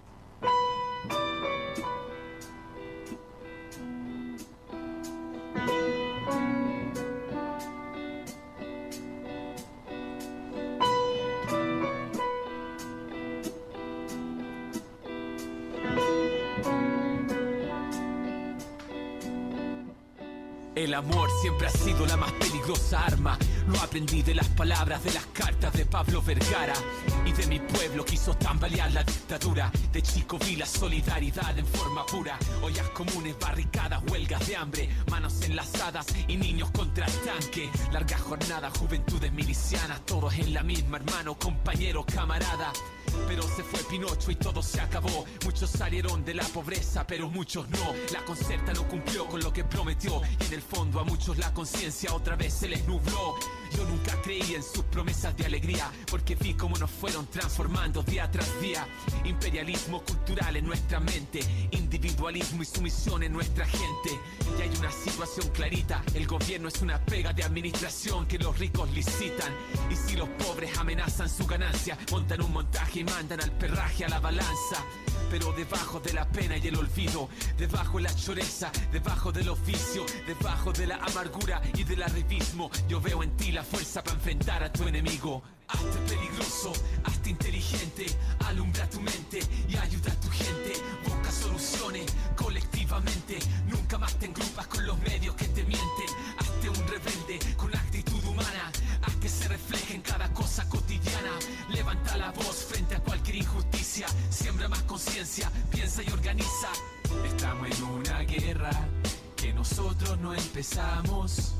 El amor siempre ha sido la más peligrosa arma. Lo aprendí de las palabras de las cartas de Pablo Vergara. Y de mi pueblo quiso tambalear la dictadura. De chico vi la solidaridad en forma pura. Ollas comunes, barricadas, huelgas de hambre, manos enlazadas y niños contra el tanque. Larga jornada, juventudes milicianas, todos en la misma, hermano, compañero, camarada. Pero se fue Pinocho y todo se acabó. Muchos salieron de la pobreza, pero muchos no. La Concerta no cumplió con lo que prometió, y en el fondo a muchos la conciencia otra vez se les nubló. Yo nunca creí en sus promesas de alegría, porque vi cómo nos fueron transformando día tras día. Imperialismo cultural en nuestra mente, individualismo y sumisión en nuestra gente. Y hay una situación clarita: el gobierno es una pega de administración que los ricos licitan. Y si los pobres amenazan su ganancia, montan un montaje y mandan al perraje a la balanza. Pero debajo de la pena y el olvido, debajo de la choreza, debajo del oficio, debajo de la amargura y del arribismo, yo veo en ti la fuerza para enfrentar a tu enemigo. Hazte peligroso, hazte inteligente, alumbra tu mente y ayuda a tu gente. Busca soluciones colectivamente, nunca más te engrupas con los medios que te mienten. Hazte un rebelde con actitud humana, haz que se refleje en cada cosa cotidiana. Levanta la voz frente a cualquier injusticia, siembra más conciencia, piensa y organiza. Estamos en una guerra que nosotros no empezamos.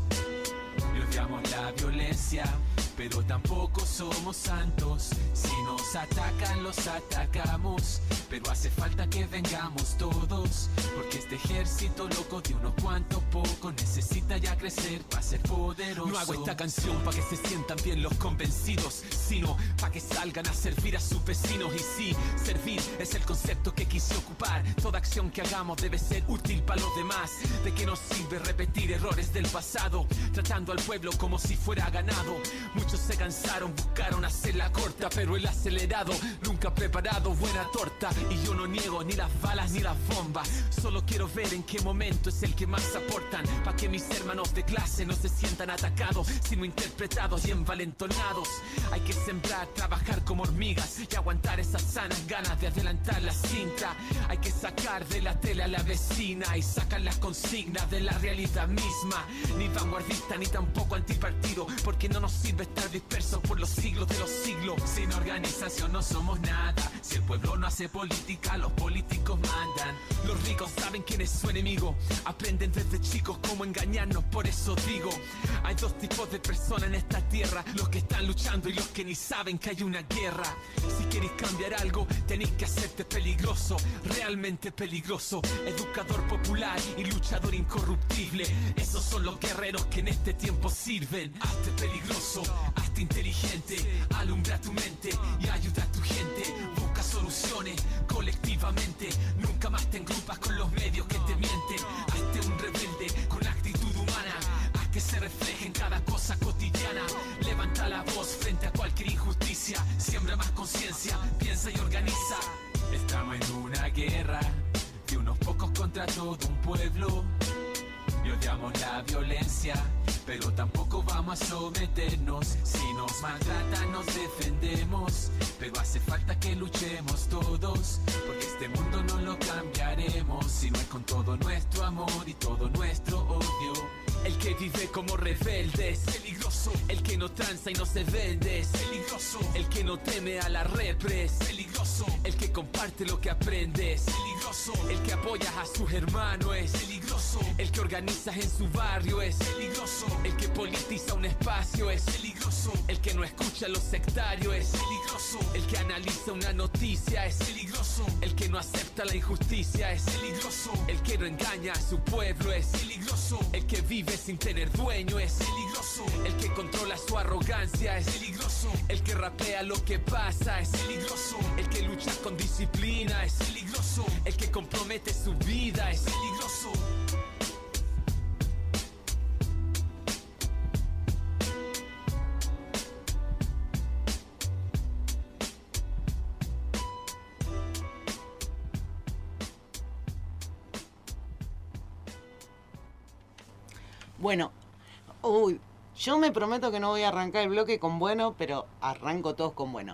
Y odiamos la violencia, pero tampoco somos santos. Si nos atacan, los atacamos, pero hace falta que vengamos todos, porque este ejército loco de unos cuantos pocos necesita ya crecer para ser poderoso. No hago esta canción para que se sientan bien los convencidos, sino para que salgan a servir a sus vecinos. Y sí, servir es el concepto que quise ocupar. Toda acción que hagamos debe ser útil para los demás. ¿De qué nos sirve repetir errores del pasado, tratando al pueblo como si fuera ganado? Muchos se cansaron, buscaron hacerla corta, pero el acelerado nunca ha preparado buena torta. Y yo no niego ni las balas ni las bombas, solo quiero ver en qué momento es el que más aportan, para que mis hermanos de clase no se sientan atacados, sino interpretados y envalentonados. Hay que sembrar, trabajar como hormigas y aguantar esas sanas ganas de adelantar la cinta. Hay que sacar de la tele a la vecina y sacar las consignas de la realidad misma. Ni vanguardista ni tampoco antipartido, porque no nos sirve estar dispersos por los siglos de los siglos. Sin organización no somos nada. Si el pueblo no hace política, los políticos mandan. Los ricos saben quién es su enemigo, aprenden desde chicos cómo engañarnos. Por eso digo, hay dos tipos de personas en esta tierra: los que están luchando y los que ni saben que hay una guerra. Si queréis cambiar algo, tenéis que hacerte peligroso, realmente peligroso. Educador popular y luchador incorruptible, esos son los guerreros que en este tiempo sirven. Hazte peligroso, hazte inteligente, alumbra tu mente y ayuda a tu gente. Busca soluciones colectivamente, nunca más te engrupas con los medios que te mienten. Hazte un rebelde con actitud humana, haz que se refleje en cada cosa cotidiana. Levanta la voz frente a cualquier injusticia, siembra más conciencia, piensa y organiza. Estamos en una guerra de unos pocos contra todo un pueblo. Y odiamos la violencia, pero tampoco vamos a someternos. Si nos maltratan nos defendemos, pero hace falta que luchemos todos, porque este mundo no lo cambiaremos si no es con todo nuestro amor y todo nuestro odio. El que vive como rebelde es peligroso. El que no tranza y no se vende es peligroso. El que no teme a la repre es peligroso. El que comparte lo que aprende es peligroso. El que apoya a sus hermanos es peligroso. El que organiza en su barrio es peligroso. El que politiza un espacio es peligroso. El que no escucha a los sectarios es peligroso. El que analiza una noticia es peligroso. El que no acepta la injusticia es peligroso. El que no engaña a su pueblo es peligroso. El que vive sin tener dueño es peligroso. El que controla su arrogancia es peligroso. El que rapea lo que pasa es peligroso. El que lucha con disciplina es peligroso. El que compromete su vida es peligroso.
Bueno, yo me prometo que no voy a arrancar el bloque con bueno, pero arranco todos con bueno.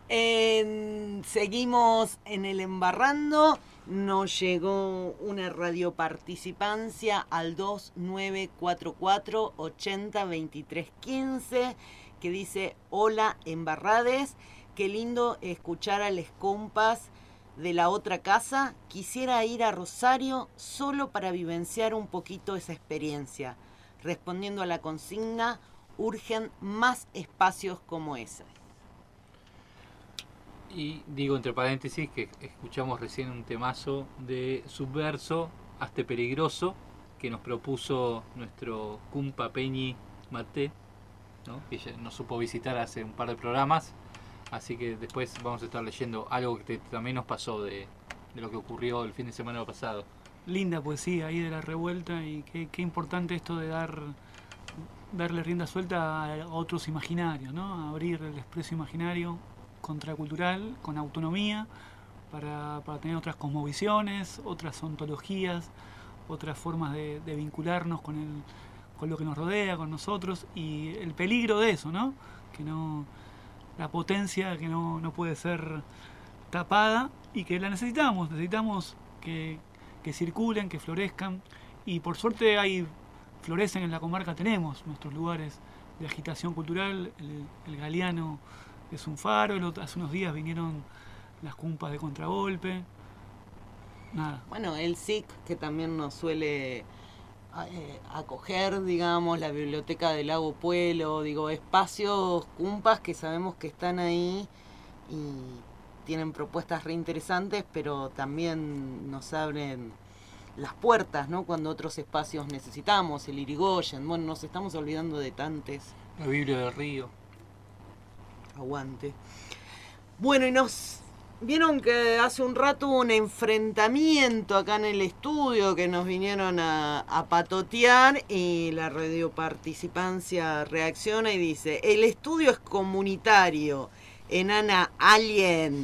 Seguimos en el Embarrando. Nos llegó una radioparticipancia al 2944 80 23 15 que dice: hola Embarrades, qué lindo escuchar a les compas de la otra casa. Quisiera ir a Rosario solo para vivenciar un poquito esa experiencia. Respondiendo a la consigna, urgen más espacios como ese.
Y digo entre paréntesis que escuchamos recién un temazo de Subverso, Hasta Peligroso, que nos propuso nuestro cumpa Peñi Mate, ¿no? Que ya nos supo visitar hace un par de programas, así que después vamos a estar leyendo algo que también nos pasó de lo que ocurrió el fin de semana pasado.
Linda poesía ahí de la revuelta, y qué importante esto de darle rienda suelta a otros imaginarios, ¿no? Abrir el expreso imaginario contracultural, con autonomía, para tener otras cosmovisiones, otras ontologías, otras formas de vincularnos con lo que nos rodea, con nosotros, y el peligro de eso, ¿no? Que no, la potencia que no puede ser tapada y que la necesitamos que circulen, que florezcan, y por suerte florecen en la comarca. Tenemos nuestros lugares de agitación cultural. El Galeano es un faro. Hace unos días vinieron las cumpas de contragolpe. Nada.
Bueno, el SIC, que también nos suele acoger, digamos, la biblioteca del Lago Puelo, espacios, cumpas que sabemos que están ahí y tienen propuestas reinteresantes, pero también nos abren las puertas, ¿no? Cuando otros espacios necesitamos, el Irigoyen, bueno, nos estamos olvidando de tantos.
La Biblia del Río.
Aguante. Bueno, y vieron que hace un rato hubo un enfrentamiento acá en el estudio, que nos vinieron a patotear, y la radioparticipancia reacciona y dice: el estudio es comunitario, enana alien.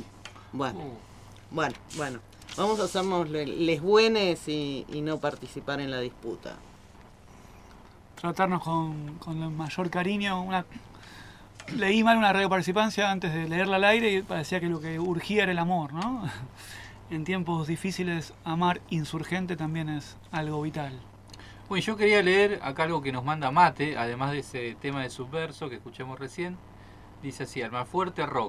Bueno. Vamos a hacernos les buenes y no participar en la disputa.
Tratarnos con el mayor cariño. Leí mal una radioparticipancia antes de leerla al aire y parecía que lo que urgía era el amor, ¿no? En tiempos difíciles, amar insurgente también es algo vital.
Bueno, yo quería leer acá algo que nos manda Mate, además de ese tema de Subverso que escuchamos recién. Dice así: Almafuerte Rock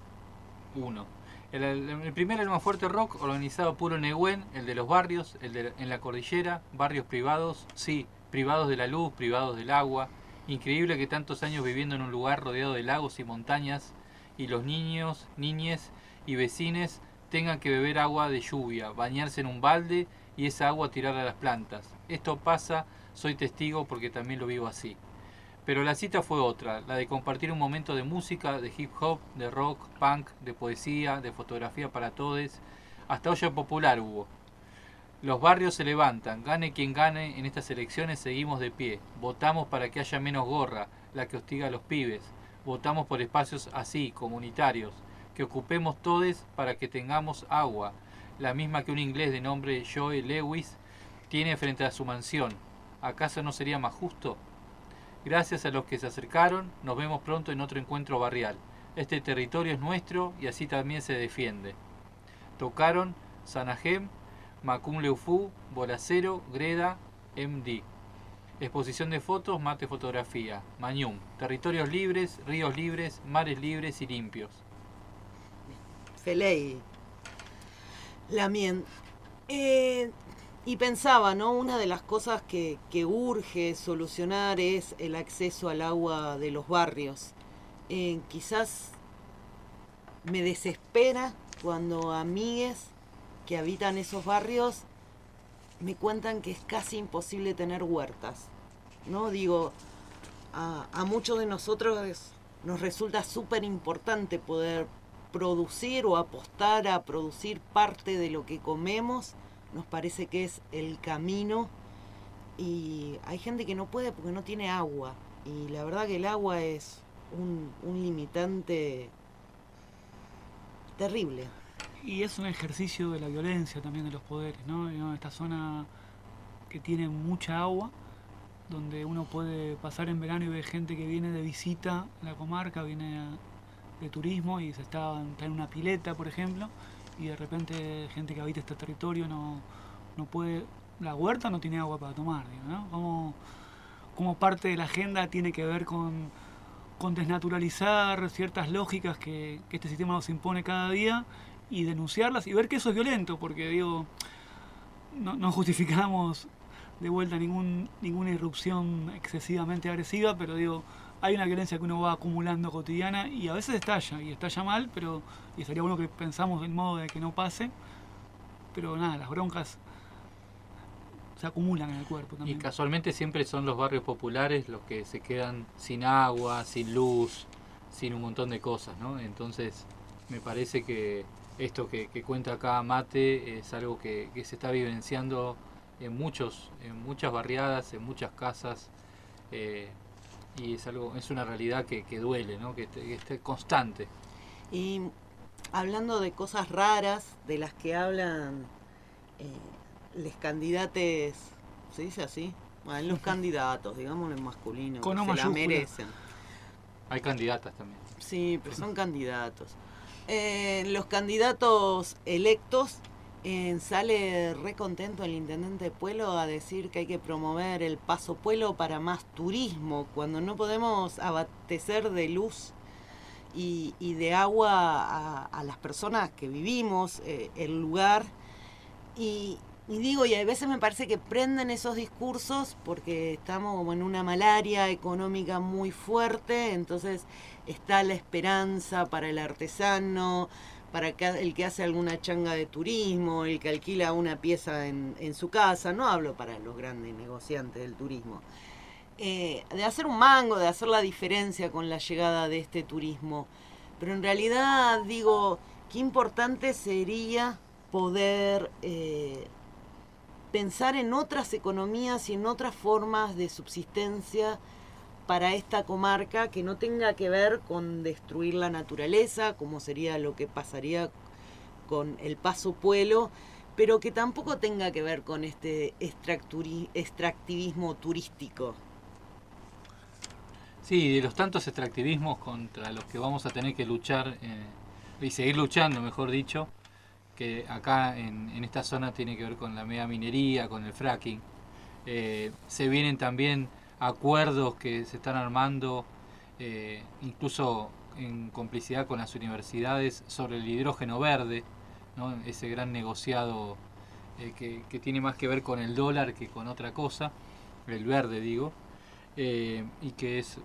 1. El primer Almafuerte Rock, organizado puro Nehuen, el de los barrios, en la cordillera, barrios privados, sí, privados de la luz, privados del agua. Increíble que tantos años viviendo en un lugar rodeado de lagos y montañas, y los niños, niñes y vecines tengan que beber agua de lluvia, bañarse en un balde y esa agua tirar a las plantas. Esto pasa, soy testigo porque también lo vivo así. Pero la cita fue otra, la de compartir un momento de música, de hip hop, de rock, punk, de poesía, de fotografía para todos. Hasta olla popular hubo. Los barrios se levantan, gane quien gane, en estas elecciones seguimos de pie. Votamos para que haya menos gorra, la que hostiga a los pibes. Votamos por espacios así, comunitarios, que ocupemos todos para que tengamos agua, la misma que un inglés de nombre Joe Lewis tiene frente a su mansión. ¿Acaso no sería más justo? Gracias a los que se acercaron, nos vemos pronto en otro encuentro barrial. Este territorio es nuestro y así también se defiende. Tocaron Sanahem, Macum Leufú, Bolacero, Greda, MD. Exposición de fotos, mate fotografía. Mañum. Territorios libres, ríos libres, mares libres y limpios.
Feley. Lamien. Y pensaba, ¿no? Una de las cosas que urge solucionar es el acceso al agua de los barrios. Quizás me desespera cuando amigues que habitan esos barrios me cuentan que es casi imposible tener huertas, ¿no? Digo, a muchos de nosotros nos resulta súper importante poder producir o apostar a producir parte de lo que comemos. Nos parece que es el camino y hay gente que no puede porque no tiene agua. Y la verdad que el agua es un limitante terrible.
Y es un ejercicio de la violencia también de los poderes, ¿no? Esta zona que tiene mucha agua, donde uno puede pasar en verano y ver gente que viene de visita a la comarca, viene de turismo y está en una pileta, por ejemplo, y de repente gente que habita este territorio no puede, la huerta no tiene agua para tomar, ¿no? Como parte de la agenda tiene que ver con desnaturalizar ciertas lógicas que este sistema nos impone cada día y denunciarlas y ver que eso es violento, porque digo, no justificamos de vuelta ninguna irrupción excesivamente agresiva, pero digo, hay una violencia que uno va acumulando cotidiana y a veces estalla mal, y estaría bueno que pensamos en modo de que no pase, pero nada, las broncas se acumulan en el cuerpo también.
Y casualmente siempre son los barrios populares los que se quedan sin agua, sin luz, sin un montón de cosas, ¿no? Entonces me parece que esto que cuenta acá Mate es algo que se está vivenciando en muchas barriadas, en muchas casas, y es una realidad que duele, ¿no? que esté constante.
Y hablando de cosas raras, de las que hablan los candidatos, ¿se dice así? Bueno, los candidatos, digámoslo en masculino,
con
que se la merecen.
Hay candidatas también.
Sí, pero son candidatos. Los candidatos electos, sale re contento el intendente de Puelo a decir que hay que promover el Paso Puelo para más turismo, cuando no podemos abastecer de luz y de agua a las personas que vivimos el lugar. Y digo, y a veces me parece que prenden esos discursos porque estamos como en una malaria económica muy fuerte, entonces está la esperanza para el artesano, para el que hace alguna changa de turismo, el que alquila una pieza en su casa, no hablo para los grandes negociantes del turismo, de hacer un mango, de hacer la diferencia con la llegada de este turismo. Pero en realidad digo, qué importante sería poder pensar en otras economías y en otras formas de subsistencia para esta comarca que no tenga que ver con destruir la naturaleza, como sería lo que pasaría con el Paso Puelo, pero que tampoco tenga que ver con este extractivismo turístico.
Sí, de los tantos extractivismos contra los que vamos a tener que luchar y seguir luchando, mejor dicho, que acá en esta zona tiene que ver con la mega minería, con el fracking. Se vienen también acuerdos que se están armando, incluso en complicidad con las universidades, sobre el hidrógeno verde, ¿no? Ese gran negociado que tiene más que ver con el dólar que con otra cosa, el verde digo, y que es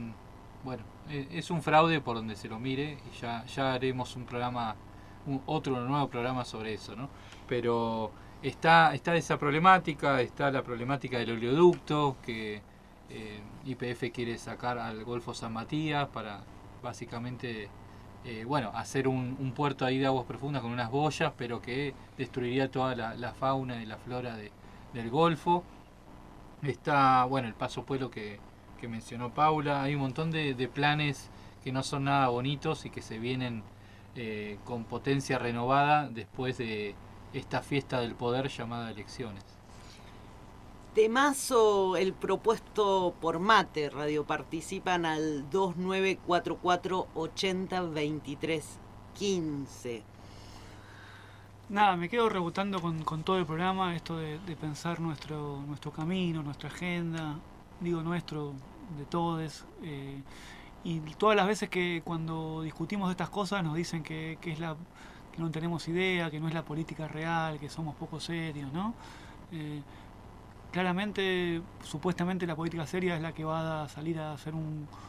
es un fraude por donde se lo mire, y ya haremos un programa, otro nuevo programa sobre eso, ¿no? Pero está esa problemática, está la problemática del oleoducto que YPF quiere sacar al Golfo San Matías para básicamente hacer un puerto ahí de aguas profundas con unas boyas, pero que destruiría toda la fauna y la flora del Golfo. Está el Paso Puelo que mencionó Paula. Hay un montón de planes que no son nada bonitos y que se vienen con potencia renovada después de esta fiesta del poder llamada elecciones.
Temazo el propuesto por Mate Radio. Participan al 2944 80 23 15.
Nada, me quedo rebotando con todo el programa, esto de pensar nuestro camino, nuestra agenda, digo nuestro, de todos. Y todas las veces que cuando discutimos de estas cosas nos dicen que no tenemos idea, que no es la política real, que somos poco serios, ¿no? Claramente, supuestamente la política seria es la que va a salir a hacer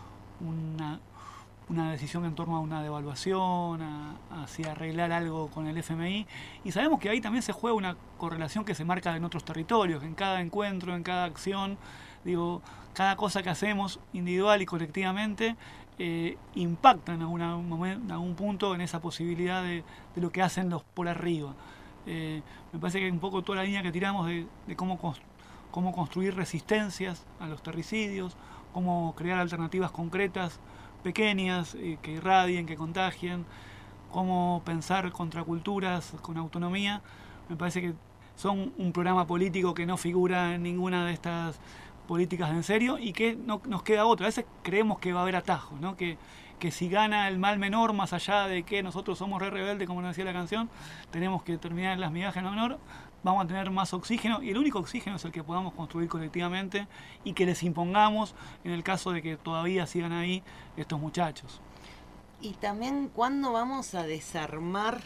una decisión en torno a una devaluación, hacia arreglar algo con el FMI. Y sabemos que ahí también se juega una correlación que se marca en otros territorios, en cada encuentro, en cada acción. Digo, cada cosa que hacemos individual y colectivamente impacta en algún punto en esa posibilidad de lo que hacen los por arriba. Me parece que un poco toda la línea que tiramos de cómo construir resistencias a los terricidios, cómo crear alternativas concretas, pequeñas, que irradien, que contagien, cómo pensar contraculturas con autonomía. Me parece que son un programa político que no figura en ninguna de estas políticas en serio y que no nos queda otra. A veces creemos que va a haber atajos, ¿no? Que si gana el mal menor, más allá de que nosotros somos re rebeldes, como nos decía la canción, tenemos que terminar las migajas en lo menor, vamos a tener más oxígeno, y el único oxígeno es el que podamos construir colectivamente y que les impongamos en el caso de que todavía sigan ahí estos muchachos.
Y también cuándo vamos a desarmar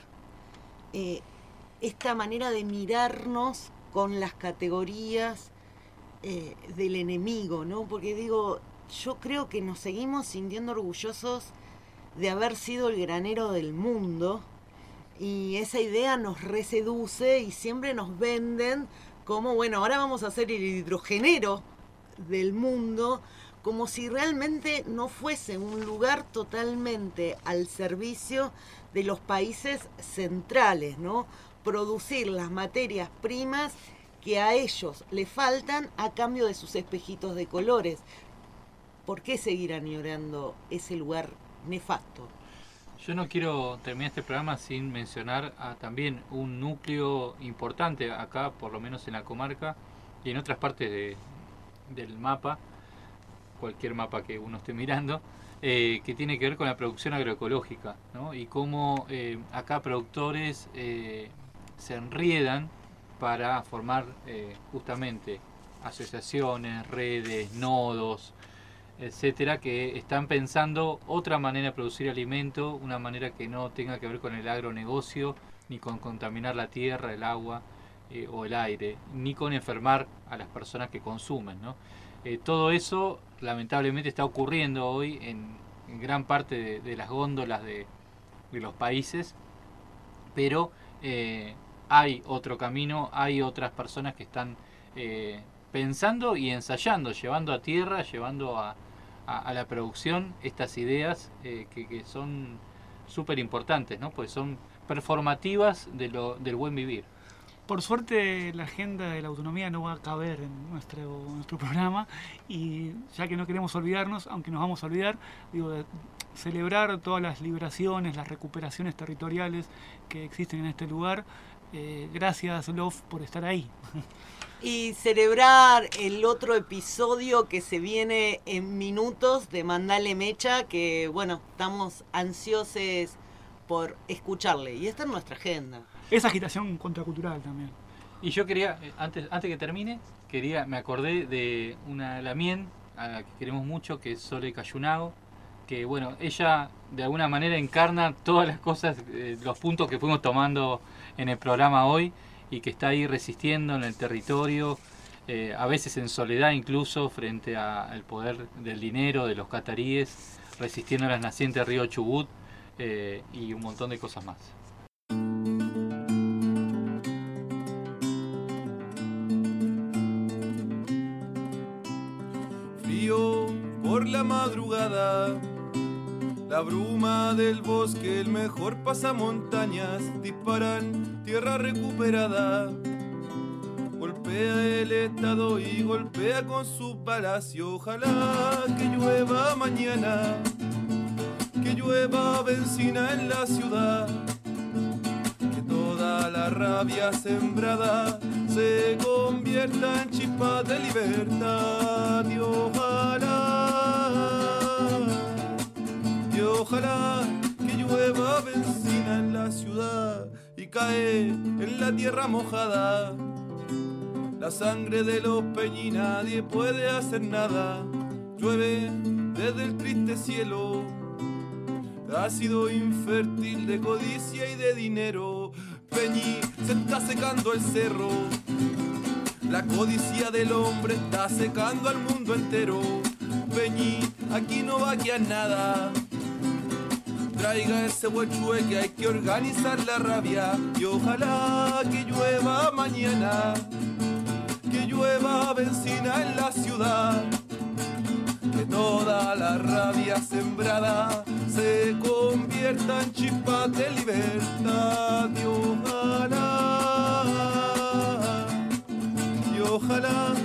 esta manera de mirarnos con las categorías del enemigo, ¿no? Porque digo, yo creo que nos seguimos sintiendo orgullosos de haber sido el granero del mundo, y esa idea nos reseduce y siempre nos venden como, bueno, ahora vamos a ser el hidrogenero del mundo, como si realmente no fuese un lugar totalmente al servicio de los países centrales, ¿no? Producir las materias primas que a ellos le faltan a cambio de sus espejitos de colores. ¿Por qué seguir añorando ese lugar nefasto?
Yo no quiero terminar este programa sin mencionar a también un núcleo importante acá, por lo menos en la comarca y en otras partes del mapa, cualquier mapa que uno esté mirando, que tiene que ver con la producción agroecológica, ¿no? Y cómo acá productores se enriedan para formar justamente asociaciones, redes, nodos, etcétera, que están pensando otra manera de producir alimento, una manera que no tenga que ver con el agronegocio, ni con contaminar la tierra, el agua o el aire, ni con enfermar a las personas que consumen, ¿no? Todo eso lamentablemente está ocurriendo hoy en gran parte de las góndolas de los países, pero hay otro camino, hay otras personas que están pensando y ensayando, llevando a tierra, llevando a la producción estas ideas que son súper importantes, ¿no? Pues son performativas del buen vivir.
Por suerte la agenda de la autonomía no va a caber en nuestro programa, y ya que no queremos olvidarnos, aunque nos vamos a olvidar, digo, de celebrar todas las liberaciones, las recuperaciones territoriales que existen en este lugar. Gracias, Love, por estar ahí.
Y celebrar el otro episodio que se viene en minutos de Mandale Mecha, que bueno, estamos ansiosos por escucharle, y está en nuestra agenda.
Es agitación contracultural también.
Y yo quería, antes que termine, me acordé de una Lamien, a la que queremos mucho, que es Sole Cayunago, que bueno, ella de alguna manera encarna todas las cosas, los puntos que fuimos tomando en el programa hoy, y que está ahí resistiendo en el territorio, a veces en soledad incluso, frente al poder del dinero, de los cataríes, resistiendo a las nacientes del río Chubut, y un montón de cosas más.
Frío por la madrugada, la bruma del bosque, el mejor pasamontañas, disparan tierra recuperada. Golpea el Estado y golpea con sus balas, y ojalá que llueva mañana, que llueva benzina en la ciudad, que toda la rabia sembrada se convierta convierta en chispas de libertad. Y ojalá que llueva benzina en la ciudad y cae en la tierra mojada. La sangre de los peñi nadie puede hacer nada. Llueve desde el triste cielo, ácido infértil de codicia y de dinero. Peñi, se está secando el cerro. La codicia del hombre está secando al mundo entero. Peñi, aquí no va a quedar nada. Traiga ese huechue que hay que organizar la rabia. Y ojalá que llueva mañana, que llueva benzina en la ciudad, que toda la rabia sembrada se convierta en chispas de libertad. Y ojalá